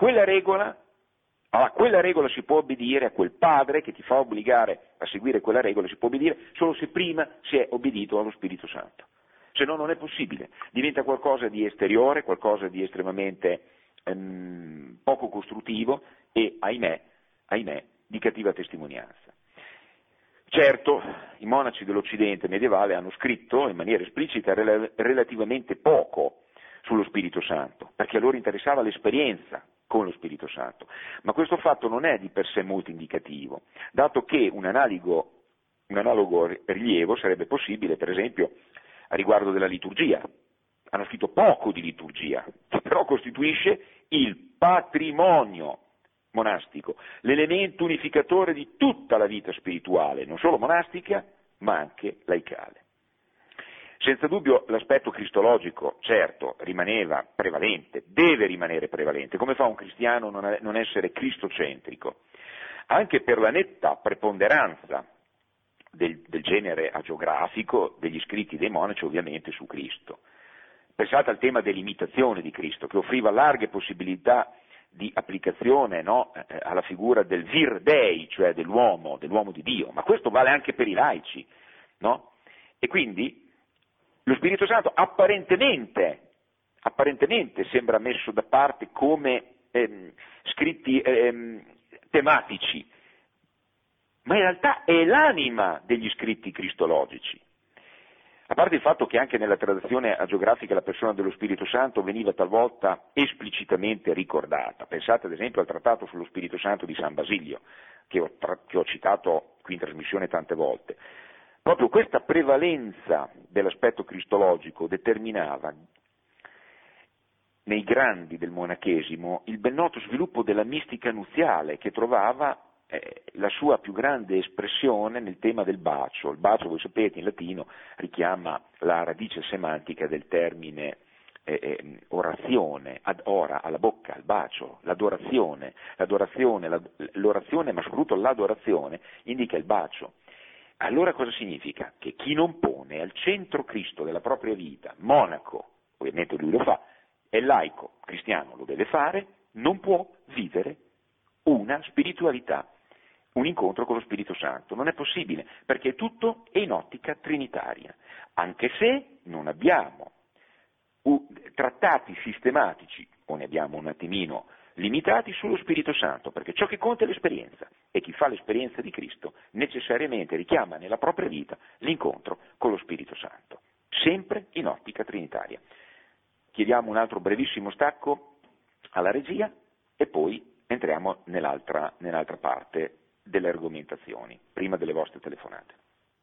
a quella regola si può obbedire, a quel padre che ti fa obbligare a seguire quella regola si può obbedire solo se prima si è obbedito allo Spirito Santo, se no non è possibile, diventa qualcosa di esteriore, qualcosa di estremamente poco costruttivo e, ahimè, di cattiva testimonianza. Certo, i monaci dell'Occidente medievale hanno scritto in maniera esplicita relativamente poco sullo Spirito Santo, perché a loro interessava l'esperienza con lo Spirito Santo, ma questo fatto non è di per sé molto indicativo, dato che un analogo rilievo sarebbe possibile, per esempio, a riguardo della liturgia. hanno scritto poco di liturgia, che però costituisce il patrimonio monastico, l'elemento unificatore di tutta la vita spirituale, non solo monastica, ma anche laicale. Senza dubbio l'aspetto cristologico, certo, rimaneva prevalente, deve rimanere prevalente. Come fa un cristiano non essere cristocentrico? Anche per la netta preponderanza del genere agiografico degli scritti dei monaci, ovviamente, su Cristo. Pensate al tema dell'imitazione di Cristo, che offriva larghe possibilità di applicazione, no, alla figura del vir dei, cioè dell'uomo di Dio, ma questo vale anche per i laici, no? E quindi lo Spirito Santo apparentemente sembra messo da parte come scritti tematici, ma in realtà è l'anima degli scritti cristologici. A parte il fatto che anche nella tradizione agiografica la persona dello Spirito Santo veniva talvolta esplicitamente ricordata. Pensate ad esempio al trattato sullo Spirito Santo di San Basilio, che ho citato qui in trasmissione tante volte. Proprio questa prevalenza dell'aspetto cristologico determinava nei grandi del monachesimo il ben noto sviluppo della mistica nuziale, che trovava la sua più grande espressione nel tema del bacio. Il bacio, voi sapete, in latino richiama la radice semantica del termine orazione, ad ora, alla bocca, il bacio, l'orazione, ma soprattutto l'adorazione indica il bacio. Allora cosa significa? Che chi non pone al centro Cristo della propria vita, monaco, ovviamente lui lo fa, è laico, cristiano lo deve fare, non può vivere una spiritualità, un incontro con lo Spirito Santo. Non è possibile, perché tutto è in ottica trinitaria, anche se non abbiamo trattati sistematici, o ne abbiamo un attimino limitati sullo Spirito Santo, perché ciò che conta è l'esperienza, e chi fa l'esperienza di Cristo necessariamente richiama nella propria vita l'incontro con lo Spirito Santo, sempre in ottica trinitaria. Chiediamo un altro brevissimo stacco alla regia e poi entriamo nell'altra parte delle argomentazioni, prima delle vostre telefonate.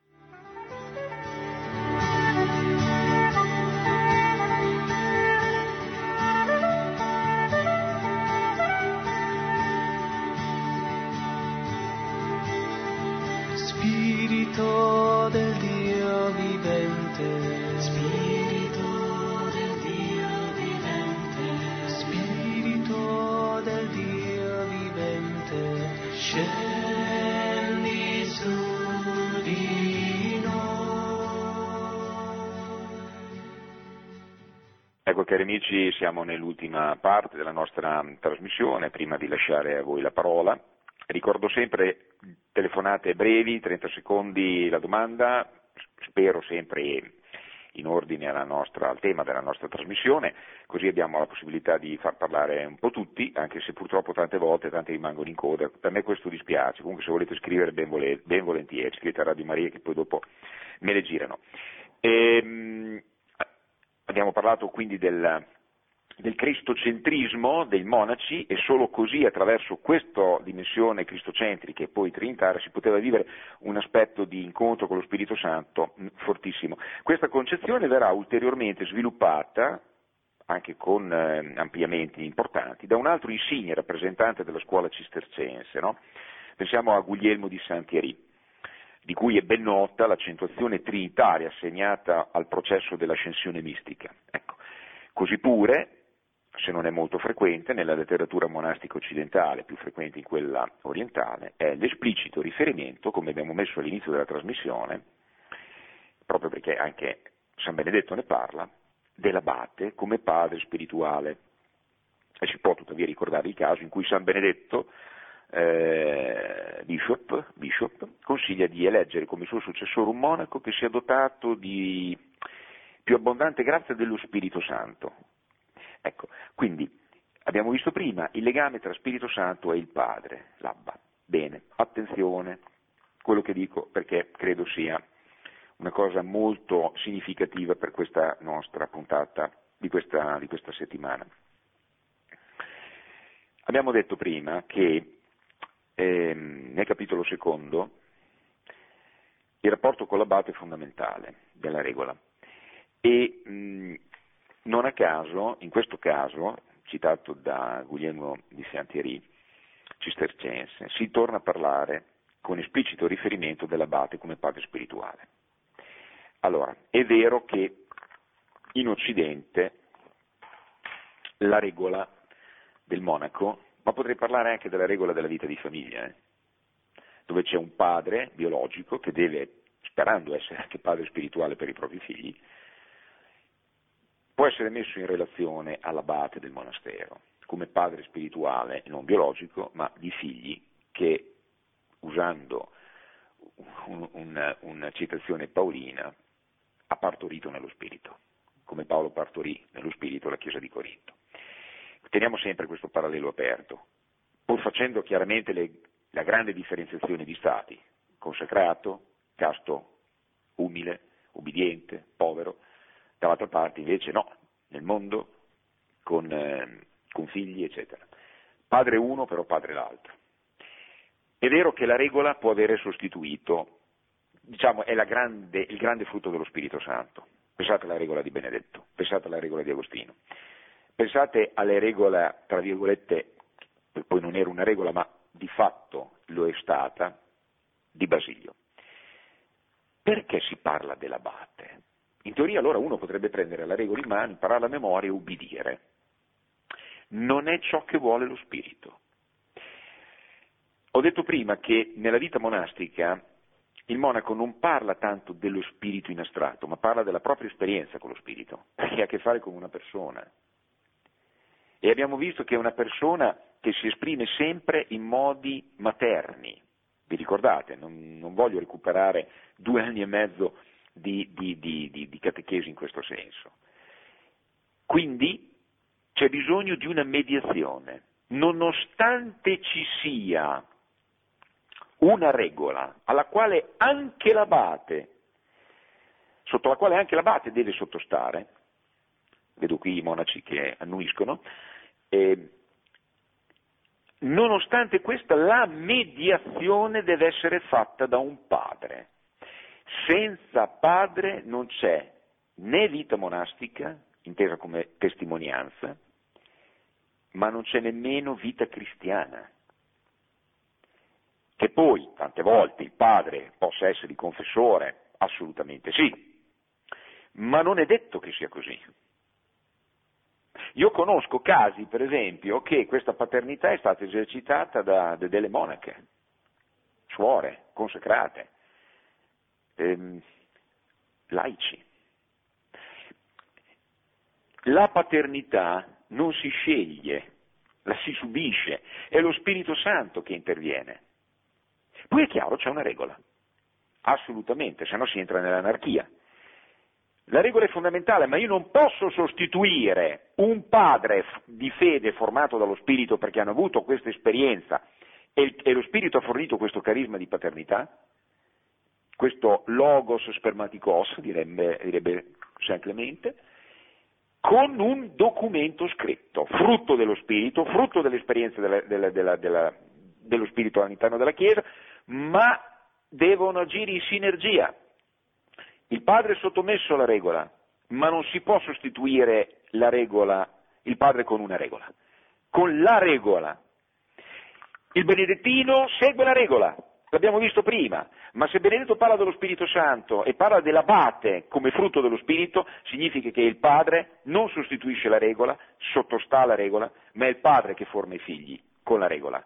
Spirito del Dio vivente, Spirito del Dio vivente, Spirito del Dio vivente, scendi su di noi. Ecco, cari amici, siamo nell'ultima parte della nostra trasmissione. Prima di lasciare a voi la parola, ricordo sempre telefonate brevi, 30 secondi la domanda, spero sempre in ordine al tema della nostra trasmissione, così abbiamo la possibilità di far parlare un po' tutti, anche se purtroppo tante volte tanti rimangono in coda. Per me questo dispiace, comunque se volete scrivere ben volentieri, scrivete a Radio Maria che poi dopo me le girano. Abbiamo parlato quindi del cristocentrismo dei monaci, e solo così, attraverso questa dimensione cristocentrica e poi trinitaria, si poteva vivere un aspetto di incontro con lo Spirito Santo fortissimo. Questa concezione verrà ulteriormente sviluppata, anche con ampliamenti importanti, da un altro insigne rappresentante della scuola cistercense, no? Pensiamo a Guglielmo di Saint-Thierry, di cui è ben nota l'accentuazione trinitaria assegnata al processo dell'ascensione mistica. Ecco, così pure, se non è molto frequente, nella letteratura monastica occidentale, più frequente in quella orientale, è l'esplicito riferimento, come abbiamo messo all'inizio della trasmissione, proprio perché anche San Benedetto ne parla, dell'abate come padre spirituale. E si può tuttavia ricordare il caso in cui San Benedetto, bishop, consiglia di eleggere come suo successore un monaco che sia dotato di più abbondante grazia dello Spirito Santo. Ecco, quindi abbiamo visto prima il legame tra Spirito Santo e il Padre, l'Abba. Bene, attenzione, quello che dico, perché credo sia una cosa molto significativa per questa nostra puntata di questa settimana. Abbiamo detto prima che nel capitolo secondo il rapporto con l'abate è fondamentale della regola, e Non a caso, in questo caso, citato da Guglielmo di Saint-Thierry, cistercense, si torna a parlare con esplicito riferimento dell'abate come padre spirituale. Allora, è vero che in Occidente la regola del monaco, ma potrei parlare anche della regola della vita di famiglia, dove c'è un padre biologico che deve, sperando essere anche padre spirituale per i propri figli, può essere messo in relazione all'abate del monastero, come padre spirituale non biologico, ma di figli che, usando una citazione paolina, ha partorito nello spirito, come Paolo partorì nello spirito la Chiesa di Corinto. Teniamo sempre questo parallelo aperto, pur facendo chiaramente la grande differenziazione di stati, consacrato, casto, umile, ubbidiente, povero, dall'altra parte invece no, nel mondo, con figli, eccetera. Padre uno, però padre l'altro. È vero che la regola può avere sostituito, diciamo, è il grande frutto dello Spirito Santo. Pensate alla regola di Benedetto, pensate alla regola di Agostino, pensate alle regole, tra virgolette, poi non era una regola, ma di fatto lo è stata, di Basilio. Perché si parla dell'abate? In teoria allora uno potrebbe prendere la regola in mano, imparare la memoria e ubbidire. Non è ciò che vuole lo spirito. Ho detto prima che nella vita monastica il monaco non parla tanto dello spirito in astratto, ma parla della propria esperienza con lo spirito, perché ha a che fare con una persona. E abbiamo visto che è una persona che si esprime sempre in modi materni. Vi ricordate? Non voglio recuperare 2 anni e mezzo di catechesi in questo senso. Quindi c'è bisogno di una mediazione. Nonostante ci sia una regola alla quale anche l'abate, sotto la quale anche l'abate deve sottostare, vedo qui i monaci che annuiscono, nonostante questa la mediazione deve essere fatta da un padre. Senza padre non c'è né vita monastica, intesa come testimonianza, ma non c'è nemmeno vita cristiana. Che poi, tante volte, il padre possa essere il confessore, assolutamente sì, ma non è detto che sia così. Io conosco casi, per esempio, che questa paternità è stata esercitata da delle monache, suore, consacrate, laici. La paternità non si sceglie, la si subisce, è lo Spirito Santo che interviene. Poi è chiaro, c'è una regola, assolutamente, se no si entra nell'anarchia. La regola è fondamentale, ma io non posso sostituire un padre di fede formato dallo Spirito perché hanno avuto questa esperienza e lo Spirito ha fornito questo carisma di paternità, questo logos spermaticos, direbbe San Clemente, con un documento scritto, frutto dello Spirito, frutto dell'esperienza dello Spirito all'interno della Chiesa, ma devono agire in sinergia. Il padre è sottomesso alla regola, ma non si può sostituire la regola, il padre con una regola, con la regola. Il benedettino segue la regola, l'abbiamo visto prima, ma se Benedetto parla dello Spirito Santo e parla dell'abate come frutto dello Spirito, significa che il padre non sostituisce la regola, sottostà alla regola, ma è il padre che forma i figli con la regola.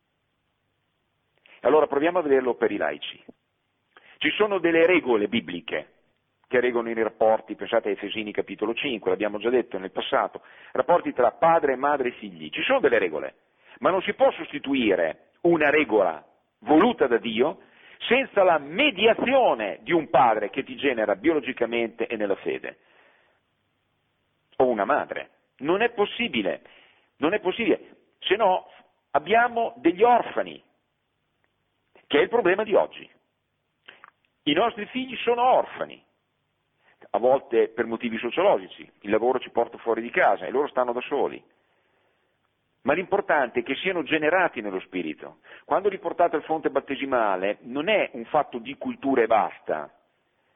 Allora proviamo a vederlo per i laici. Ci sono delle regole bibliche che regolano i rapporti, pensate a Efesini capitolo 5, l'abbiamo già detto nel passato, rapporti tra padre, madre e figli. Ci sono delle regole, ma non si può sostituire una regola voluta da Dio senza la mediazione di un padre che ti genera biologicamente e nella fede, o una madre. Non è possibile, se no abbiamo degli orfani, che è il problema di oggi. I nostri figli sono orfani, a volte per motivi sociologici, il lavoro ci porta fuori di casa e loro stanno da soli. Ma l'importante è che siano generati nello Spirito. Quando li portate al fonte battesimale non è un fatto di cultura e basta,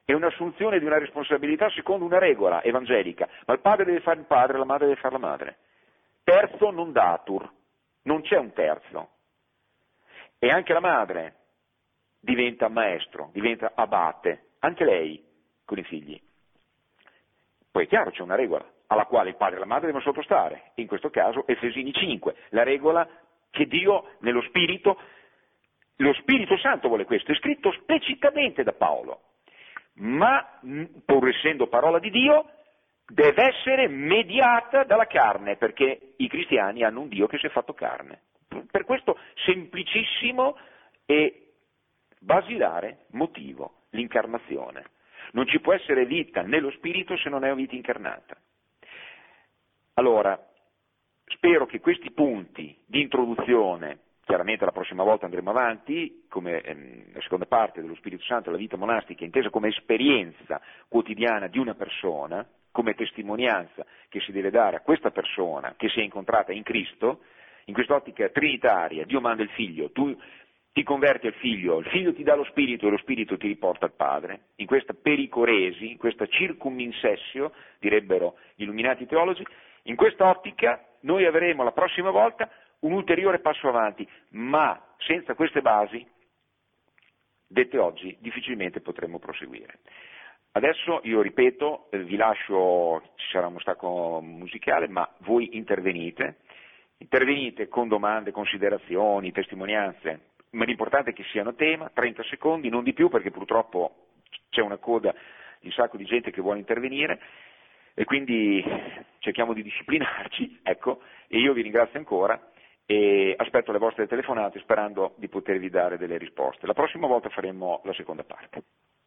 è un'assunzione di una responsabilità secondo una regola evangelica, ma il padre deve fare il padre, la madre deve fare la madre. Terzo non datur, non c'è un terzo. E anche la madre diventa maestro, diventa abate, anche lei con i figli. Poi è chiaro, c'è una regola alla quale il padre e la madre devono sottostare, in questo caso Efesini 5, la regola che Dio nello Spirito, lo Spirito Santo vuole questo, è scritto esplicitamente da Paolo, ma pur essendo parola di Dio deve essere mediata dalla carne, perché i cristiani hanno un Dio che si è fatto carne. Per questo semplicissimo e basilare motivo, l'incarnazione. Non ci può essere vita nello Spirito se non è una vita incarnata. Allora, spero che questi punti di introduzione, chiaramente la prossima volta andremo avanti, come la seconda parte dello Spirito Santo, la vita monastica, intesa come esperienza quotidiana di una persona, come testimonianza che si deve dare a questa persona che si è incontrata in Cristo, in quest'ottica trinitaria, Dio manda il Figlio, tu ti converti al Figlio, il Figlio ti dà lo Spirito e lo Spirito ti riporta al Padre, in questa pericoresi, in questa circuminsessio, direbbero gli illuminati teologi, in questa ottica noi avremo la prossima volta un ulteriore passo avanti, ma senza queste basi, dette oggi, difficilmente potremo proseguire. Adesso io ripeto, vi lascio, ci sarà uno stacco musicale, ma voi intervenite con domande, considerazioni, testimonianze, ma l'importante è che siano tema, 30 secondi, non di più, perché purtroppo c'è una coda di un sacco di gente che vuole intervenire, e quindi cerchiamo di disciplinarci, ecco, e io vi ringrazio ancora e aspetto le vostre telefonate sperando di potervi dare delle risposte. La prossima volta faremo la seconda parte.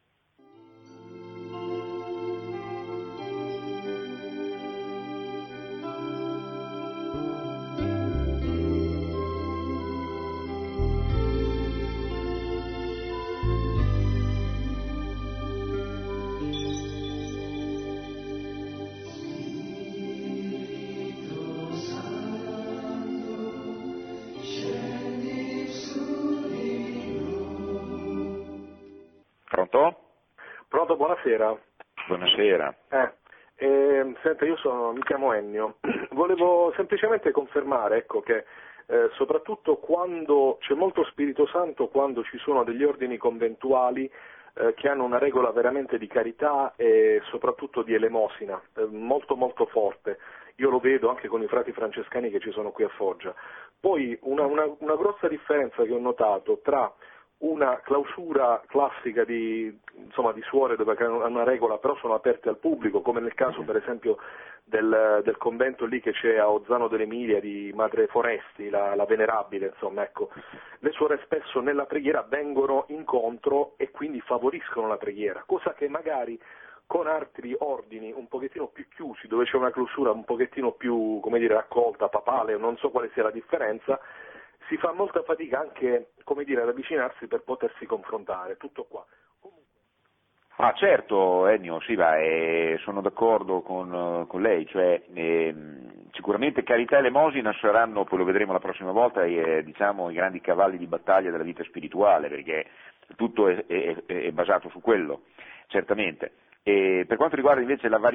Pronto? Pronto, buonasera. Buonasera. Senta, mi chiamo Ennio. Volevo semplicemente confermare, ecco, che soprattutto quando c'è molto Spirito Santo, quando ci sono degli ordini conventuali che hanno una regola veramente di carità e soprattutto di elemosina, molto molto forte. Io lo vedo anche con i frati francescani che ci sono qui a Foggia. Poi una grossa differenza che ho notato tra una clausura classica di suore dove hanno una regola però sono aperte al pubblico, come nel caso per esempio del convento lì che c'è a Ozzano dell'Emilia di Madre Foresti, la venerabile, insomma, ecco. Le suore spesso nella preghiera vengono incontro e quindi favoriscono la preghiera, cosa che magari con altri ordini un pochettino più chiusi, dove c'è una clausura un pochettino più, come dire, raccolta, papale, non so quale sia la differenza, si fa molta fatica anche, come dire, ad avvicinarsi per potersi confrontare, tutto qua. Ah certo Ennio, sì, sono d'accordo con lei, cioè sicuramente carità e elemosina saranno, poi lo vedremo la prossima volta, diciamo i grandi cavalli di battaglia della vita spirituale, perché tutto è basato su quello, certamente. E per quanto riguarda invece la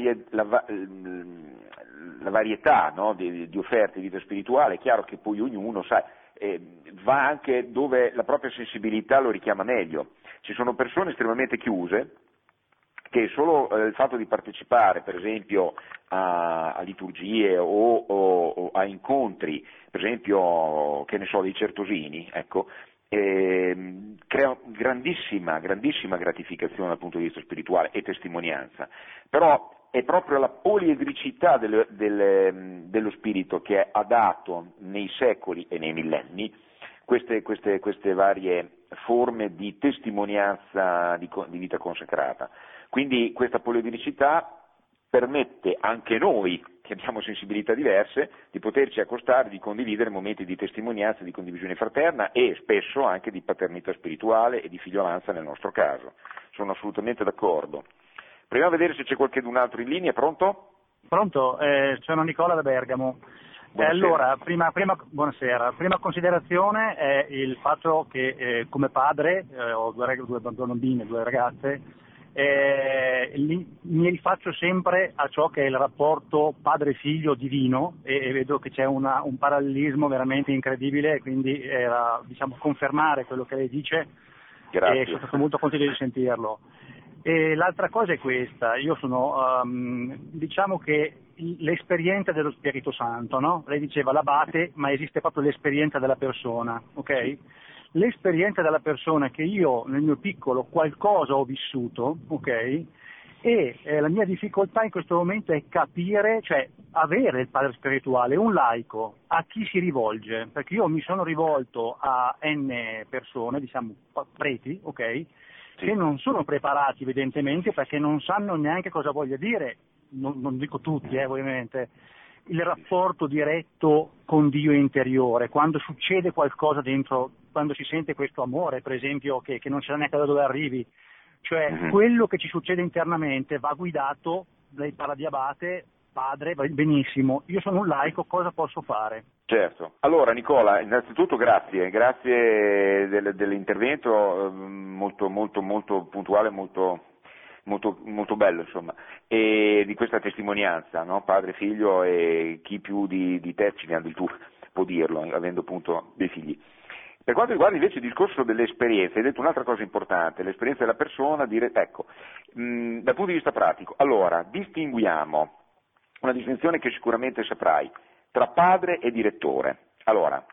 varietà, no, di offerte di vita spirituale, è chiaro che poi ognuno sa, va anche dove la propria sensibilità lo richiama meglio. Ci sono persone estremamente chiuse che solo il fatto di partecipare, per esempio, a liturgie o a incontri, per esempio, che ne so, dei certosini, ecco, crea grandissima gratificazione dal punto di vista spirituale e testimonianza. Però è proprio la poliedricità dello spirito che ha dato nei secoli e nei millenni queste varie forme di testimonianza di vita consacrata. Quindi questa poliedricità permette anche noi, che abbiamo sensibilità diverse, di poterci accostare, di condividere momenti di testimonianza, di condivisione fraterna e spesso anche di paternità spirituale e di figliolanza nel nostro caso. Sono assolutamente d'accordo. Proviamo a vedere se c'è qualcun altro in linea, pronto? Pronto, sono Nicola da Bergamo. Allora, buonasera. Prima considerazione è il fatto che come padre ho due bambine, due ragazze, mi rifaccio sempre a ciò che è il rapporto padre-figlio divino e vedo che c'è un parallelismo veramente incredibile, quindi diciamo confermare quello che lei dice. Grazie. E sono stato molto contento di sentirlo. E l'altra cosa è questa, io sono, diciamo che l'esperienza dello Spirito Santo, no? Lei diceva l'abate, ma esiste proprio l'esperienza della persona, ok? Sì. L'esperienza della persona che io nel mio piccolo qualcosa ho vissuto, ok? E la mia difficoltà in questo momento è capire, cioè avere il padre spirituale, un laico, a chi si rivolge, perché io mi sono rivolto a N persone, diciamo preti, ok? Sì. Che non sono preparati evidentemente perché non sanno neanche cosa voglia dire, non dico tutti ovviamente, il rapporto diretto con Dio interiore, quando succede qualcosa dentro, quando si sente questo amore per esempio che non sa neanche da dove arrivi, cioè quello che ci succede internamente va guidato, lei parla di abate, padre, benissimo, io sono un laico, cosa posso fare? Certo. Allora Nicola, innanzitutto grazie dell'intervento molto puntuale, molto bello insomma, e di questa testimonianza, no? Padre, figlio e chi più di te, di tu può dirlo, avendo appunto dei figli. Per quanto riguarda invece il discorso delle esperienze, hai detto un'altra cosa importante, l'esperienza della persona, ecco, dal punto di vista pratico, allora distinguiamo una distinzione che sicuramente saprai, tra padre e direttore. Allora,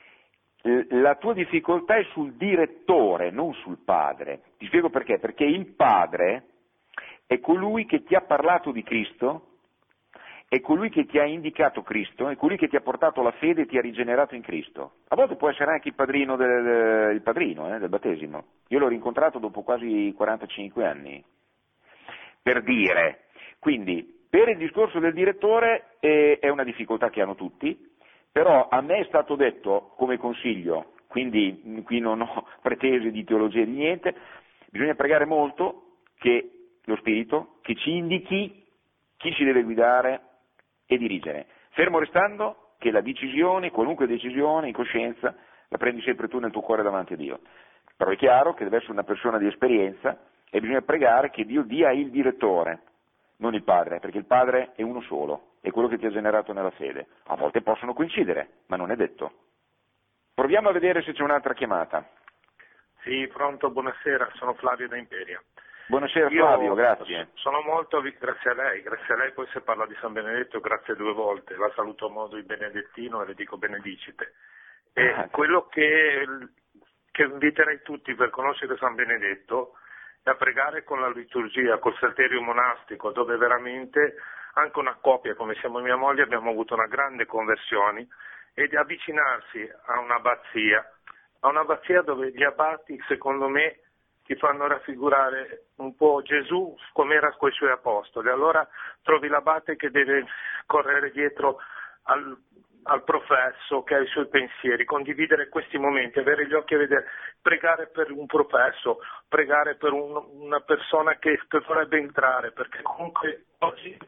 la tua difficoltà è sul direttore, non sul padre. Ti spiego perché. Perché il padre è colui che ti ha parlato di Cristo, è colui che ti ha indicato Cristo, è colui che ti ha portato la fede e ti ha rigenerato in Cristo. A volte può essere anche il padrino del battesimo. Io l'ho rincontrato dopo quasi 45 anni. Per dire. Quindi, per il discorso del direttore è una difficoltà che hanno tutti, però a me è stato detto come consiglio, quindi qui non ho pretese di teologia di niente, bisogna pregare molto che lo Spirito che ci indichi chi ci deve guidare e dirigere, fermo restando che la decisione, qualunque decisione in coscienza, la prendi sempre tu nel tuo cuore davanti a Dio. Però è chiaro che deve essere una persona di esperienza e bisogna pregare che Dio dia il direttore, non il padre, perché il padre è uno solo, è quello che ti ha generato nella fede. A volte possono coincidere, ma non è detto. Proviamo a vedere se c'è un'altra chiamata. Sì, pronto, buonasera, sono Flavio da Imperia. Buonasera Flavio, grazie. Sono molto, grazie a lei, poi se parla di San Benedetto, grazie 2 volte, la saluto a modo di benedettino e le dico benedicite. E quello che inviterei tutti per conoscere San Benedetto è a pregare con la liturgia, col salterio monastico, dove veramente anche una coppia come siamo mia moglie abbiamo avuto una grande conversione, e di avvicinarsi a un'abbazia dove gli abbati, secondo me, ti fanno raffigurare un po' Gesù come era con i suoi apostoli. Allora trovi l'abate che deve correre dietro al professo, che ha i suoi pensieri, condividere questi momenti, avere gli occhi a vedere, pregare per un professo, pregare per una persona che vorrebbe entrare, perché comunque oggi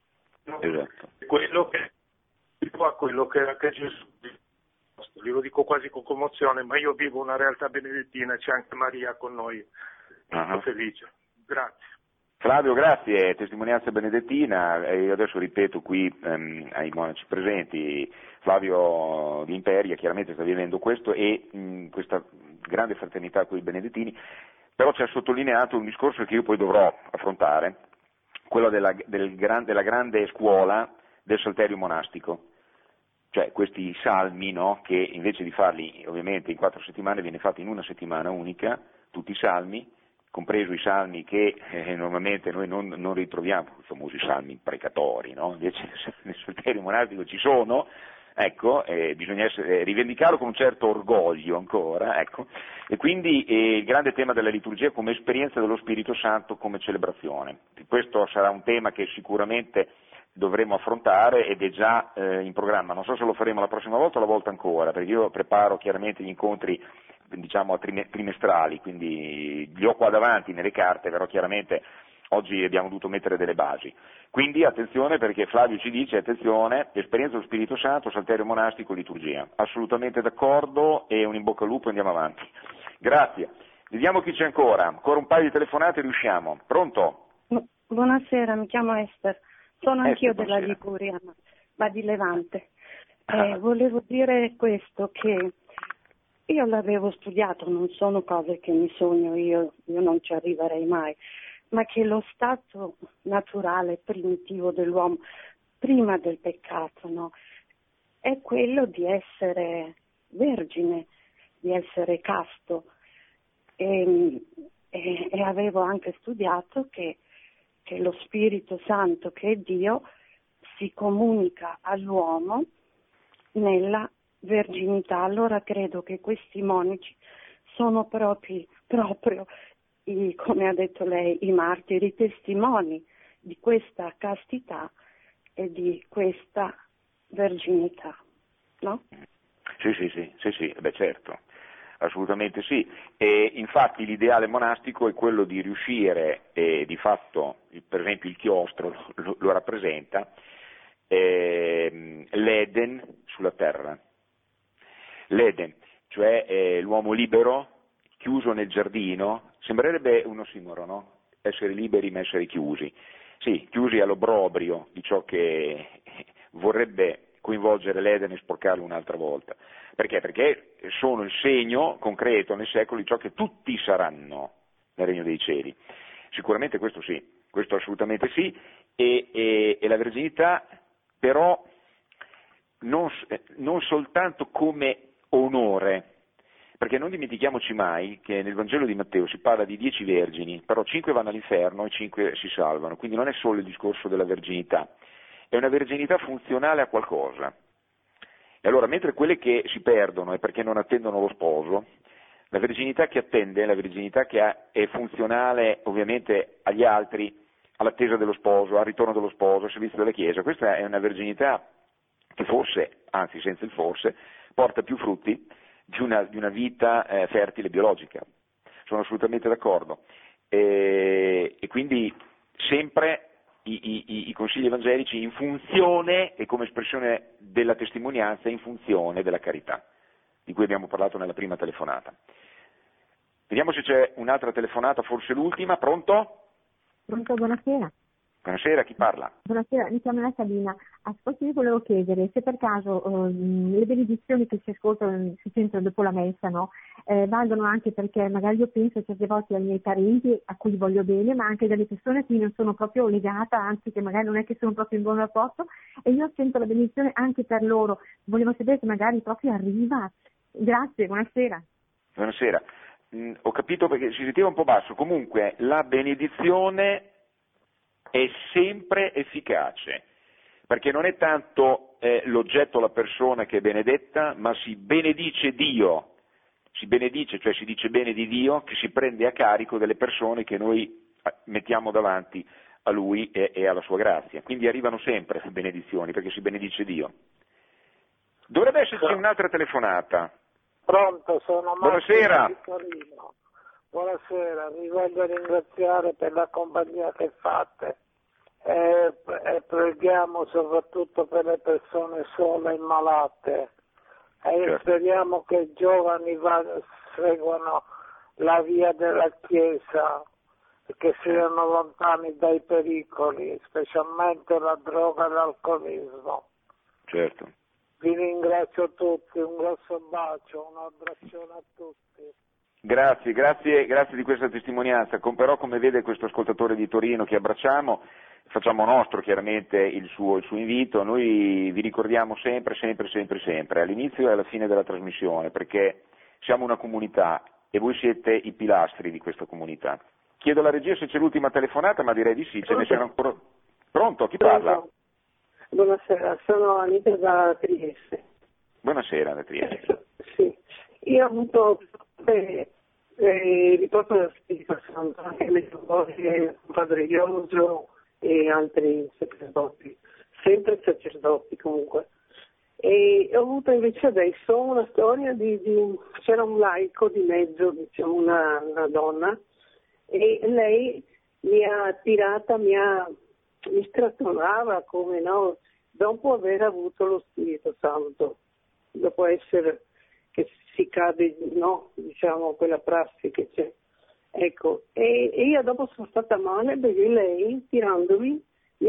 quello che era che Gesù, glielo dico quasi con commozione, ma io vivo una realtà benedettina, c'è anche Maria con noi, sono felice. Grazie. Flavio, grazie, testimonianza benedettina, e io adesso ripeto qui ai monaci presenti, Flavio di Imperia chiaramente sta vivendo questo e questa grande fraternità con i benedettini, però ci ha sottolineato un discorso che io poi dovrò affrontare, quello della grande scuola del salterio monastico. Cioè questi salmi, no, che invece di farli ovviamente in 4 settimane viene fatto in una settimana unica, tutti i salmi, compreso i salmi che normalmente noi non ritroviamo, i famosi salmi precatori, no? Invece nel salterio monastico ci sono, ecco, bisogna rivendicarlo con un certo orgoglio ancora, ecco, e quindi il grande tema della liturgia come esperienza dello Spirito Santo come celebrazione. Questo sarà un tema che sicuramente dovremo affrontare ed è già in programma, non so se lo faremo la prossima volta o la volta ancora, perché io preparo chiaramente gli incontri diciamo trimestrali, quindi li ho qua davanti nelle carte, però chiaramente oggi abbiamo dovuto mettere delle basi. Quindi attenzione, perché Flavio ci dice, attenzione, esperienza dello Spirito Santo, salterio monastico, liturgia. Assolutamente d'accordo e un in bocca al lupo, andiamo avanti. Grazie. Vediamo chi c'è ancora un paio di telefonate riusciamo. Pronto? Buonasera, mi chiamo Esther, sono anch'io della buonasera. Liguria, ma di Levante. Ah. Volevo dire questo, che io l'avevo studiato, non sono cose che mi sogno io non ci arriverei mai, ma che lo stato naturale, primitivo dell'uomo, prima del peccato, no, è quello di essere vergine, di essere casto. E avevo anche studiato che lo Spirito Santo, che è Dio, si comunica all'uomo nella verginità. Allora credo che questi monaci sono proprio come ha detto lei, i martiri, i testimoni di questa castità e di questa verginità, no? Sì, beh certo, assolutamente sì. E infatti l'ideale monastico è quello di riuscire, e di fatto, per esempio il chiostro lo rappresenta, l'Eden sulla terra. L'Eden, cioè l'uomo libero, chiuso nel giardino, sembrerebbe un ossimoro, no? Essere liberi ma essere chiusi. Sì, chiusi all'obbrobrio di ciò che vorrebbe coinvolgere l'Eden e sporcarlo un'altra volta. Perché? Perché sono il segno concreto nel secolo di ciò che tutti saranno nel regno dei cieli. Sicuramente questo sì, questo assolutamente sì, e la verginità però non soltanto come onore, perché non dimentichiamoci mai che nel Vangelo di Matteo si parla di 10 vergini, però 5 vanno all'inferno e 5 si salvano, quindi non è solo il discorso della verginità, è una verginità funzionale a qualcosa. E allora, mentre quelle che si perdono è perché non attendono lo sposo, la verginità che attende, la verginità che è funzionale ovviamente agli altri, all'attesa dello sposo, al ritorno dello sposo, al servizio della Chiesa, questa è una verginità che forse, anzi senza il forse, porta più frutti di una vita fertile biologica. Sono assolutamente d'accordo. E quindi sempre i consigli evangelici in funzione, e come espressione della testimonianza, in funzione della carità, di cui abbiamo parlato nella prima telefonata. Vediamo se c'è un'altra telefonata, forse l'ultima. Pronto? Pronto, buonasera. Buonasera, chi parla? Buonasera, mi chiamo Sabina. Ascolti, io volevo chiedere se per caso le benedizioni che si ascoltano, si sentono dopo la messa, no? Valgono anche perché magari io penso certe volte ai miei parenti a cui voglio bene, ma anche delle persone a cui non sono proprio legata, anzi che magari non è che sono proprio in buon rapporto, e io sento la benedizione anche per loro. Volevo sapere se magari proprio arriva. Grazie, buonasera. Buonasera. Ho capito perché si sentiva un po' basso. Comunque la benedizione è sempre efficace, perché non è tanto l'oggetto, la persona che è benedetta, ma si benedice Dio, si benedice, cioè si dice bene di Dio, che si prende a carico delle persone che noi mettiamo davanti a Lui e alla Sua grazia. Quindi arrivano sempre le benedizioni, perché si benedice Dio. Dovrebbe esserci un'altra telefonata. Pronto, sono Marco. Buonasera. Buonasera, vi voglio ringraziare per la compagnia che fate e preghiamo soprattutto per le persone sole e malate e speriamo che i giovani seguano la via della Chiesa, che siano lontani dai pericoli, specialmente la droga e l'alcolismo. Certo. Vi ringrazio tutti, un grosso bacio, un abbraccione a tutti. Grazie di questa testimonianza. Però, come vede questo ascoltatore di Torino che abbracciamo, facciamo nostro chiaramente il suo invito. Noi vi ricordiamo sempre, all'inizio e alla fine della trasmissione, perché siamo una comunità e voi siete i pilastri di questa comunità. Chiedo alla regia se c'è l'ultima telefonata, ma direi di sì, ce ne siano ancora. Pronto? Chi parla? Buonasera, sono Anita da Trieste. Buonasera da Trieste. Sì, io ho avuto riporto dello Spirito Santo, anche le cose Padre Ioso e altri sacerdoti, sempre sacerdoti comunque. E ho avuto invece adesso una storia c'era un laico di mezzo, diciamo una donna, e lei mi ha attirata, mi strattonava come dopo aver avuto lo Spirito Santo, dopo essere che si cade, no? Diciamo quella prassi che c'è. Ecco, e io dopo sono stata male perché lei, tirandomi, mi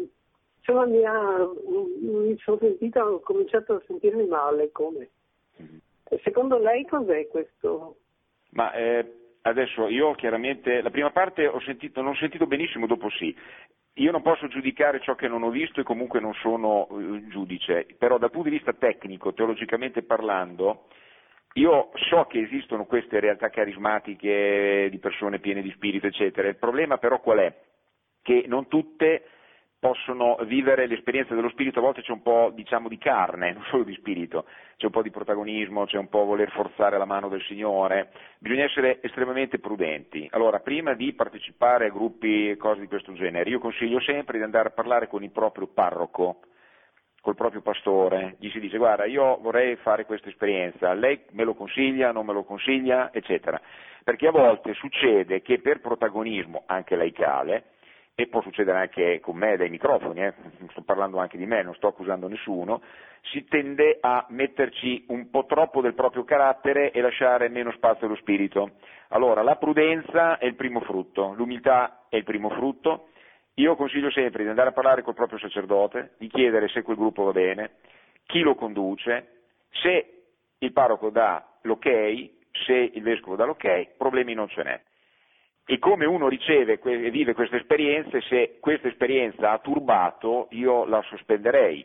sono sentita, ho cominciato a sentirmi male, come. Secondo lei cos'è questo? Ma adesso io chiaramente, la prima parte non ho sentito benissimo, dopo sì. Io non posso giudicare ciò che non ho visto e comunque non sono giudice, però dal punto di vista tecnico, teologicamente parlando, io so che esistono queste realtà carismatiche di persone piene di spirito, eccetera. Il problema però qual è? Che non tutte possono vivere l'esperienza dello spirito, a volte c'è un po', diciamo, di carne, non solo di spirito, c'è un po' di protagonismo, c'è un po' voler forzare la mano del Signore, bisogna essere estremamente prudenti. Allora, prima di partecipare a gruppi e cose di questo genere, io consiglio sempre di andare a parlare con il proprio parroco, col proprio pastore, gli si dice: guarda, io vorrei fare questa esperienza, lei me lo consiglia, non me lo consiglia, eccetera, perché a volte succede che per protagonismo, anche laicale, e può succedere anche con me dai microfoni, sto parlando anche di me, non sto accusando nessuno, si tende a metterci un po' troppo del proprio carattere e lasciare meno spazio allo spirito. Allora, la prudenza è il primo frutto, l'umiltà è il primo frutto. Io consiglio sempre di andare a parlare col proprio sacerdote, di chiedere se quel gruppo va bene, chi lo conduce, se il parroco dà l'ok, se il vescovo dà l'ok, problemi non ce n'è. E come uno riceve e vive queste esperienze, se questa esperienza ha turbato, io la sospenderei,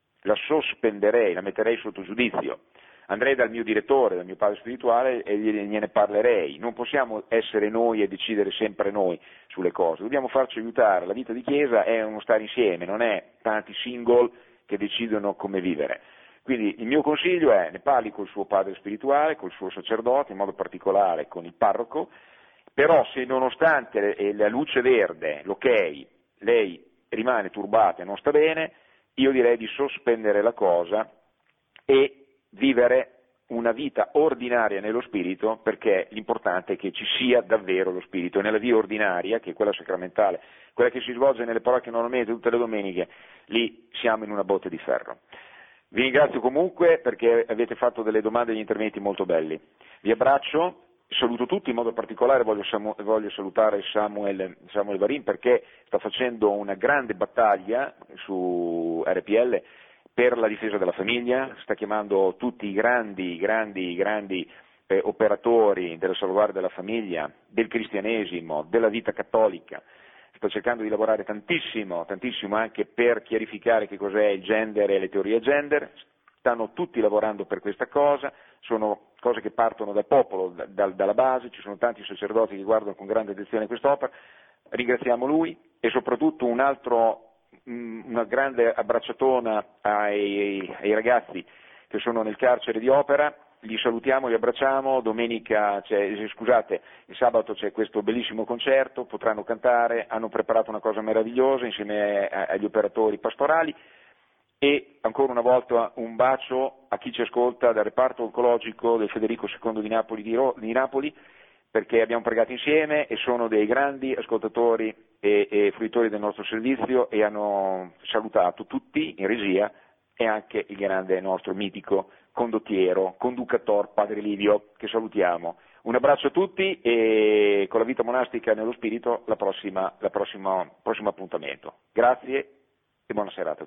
la metterei sotto giudizio. Andrei dal mio direttore, dal mio padre spirituale e gliene parlerei. Non possiamo essere noi e decidere sempre noi sulle cose, dobbiamo farci aiutare. La vita di chiesa è uno stare insieme, non è tanti single che decidono come vivere. Quindi il mio consiglio è: ne parli col suo padre spirituale, col suo sacerdote, in modo particolare con il parroco. Però se nonostante la luce verde, l'ok, lei rimane turbata e non sta bene, io direi di sospendere la cosa e vivere una vita ordinaria nello spirito, perché l'importante è che ci sia davvero lo spirito. E nella via ordinaria, che è quella sacramentale, quella che si svolge nelle parrocchie normalmente tutte le domeniche, lì siamo in una botte di ferro. Vi ringrazio comunque perché avete fatto delle domande e degli interventi molto belli. Vi abbraccio. Saluto tutti, in modo particolare voglio salutare Samuel Varin perché sta facendo una grande battaglia su RPL per la difesa della famiglia, sta chiamando tutti i grandi operatori della salvaguardia della famiglia, del cristianesimo, della vita cattolica, sta cercando di lavorare tantissimo anche per chiarificare che cos'è il gender e le teorie gender. Stanno tutti lavorando per questa cosa, sono cose che partono dal popolo, dalla base, ci sono tanti sacerdoti che guardano con grande attenzione quest'opera, ringraziamo lui e soprattutto una grande abbracciatona ai ragazzi che sono nel carcere di Opera, li salutiamo, li abbracciamo, il sabato c'è questo bellissimo concerto, potranno cantare, hanno preparato una cosa meravigliosa insieme agli operatori pastorali. E ancora una volta un bacio a chi ci ascolta dal reparto oncologico del Federico II di Napoli, perché abbiamo pregato insieme e sono dei grandi ascoltatori e fruitori del nostro servizio e hanno salutato tutti in regia e anche il grande nostro mitico conducatore Padre Livio, che salutiamo. Un abbraccio a tutti e con la vita monastica nello spirito prossimo appuntamento. Grazie e buona serata a tutti.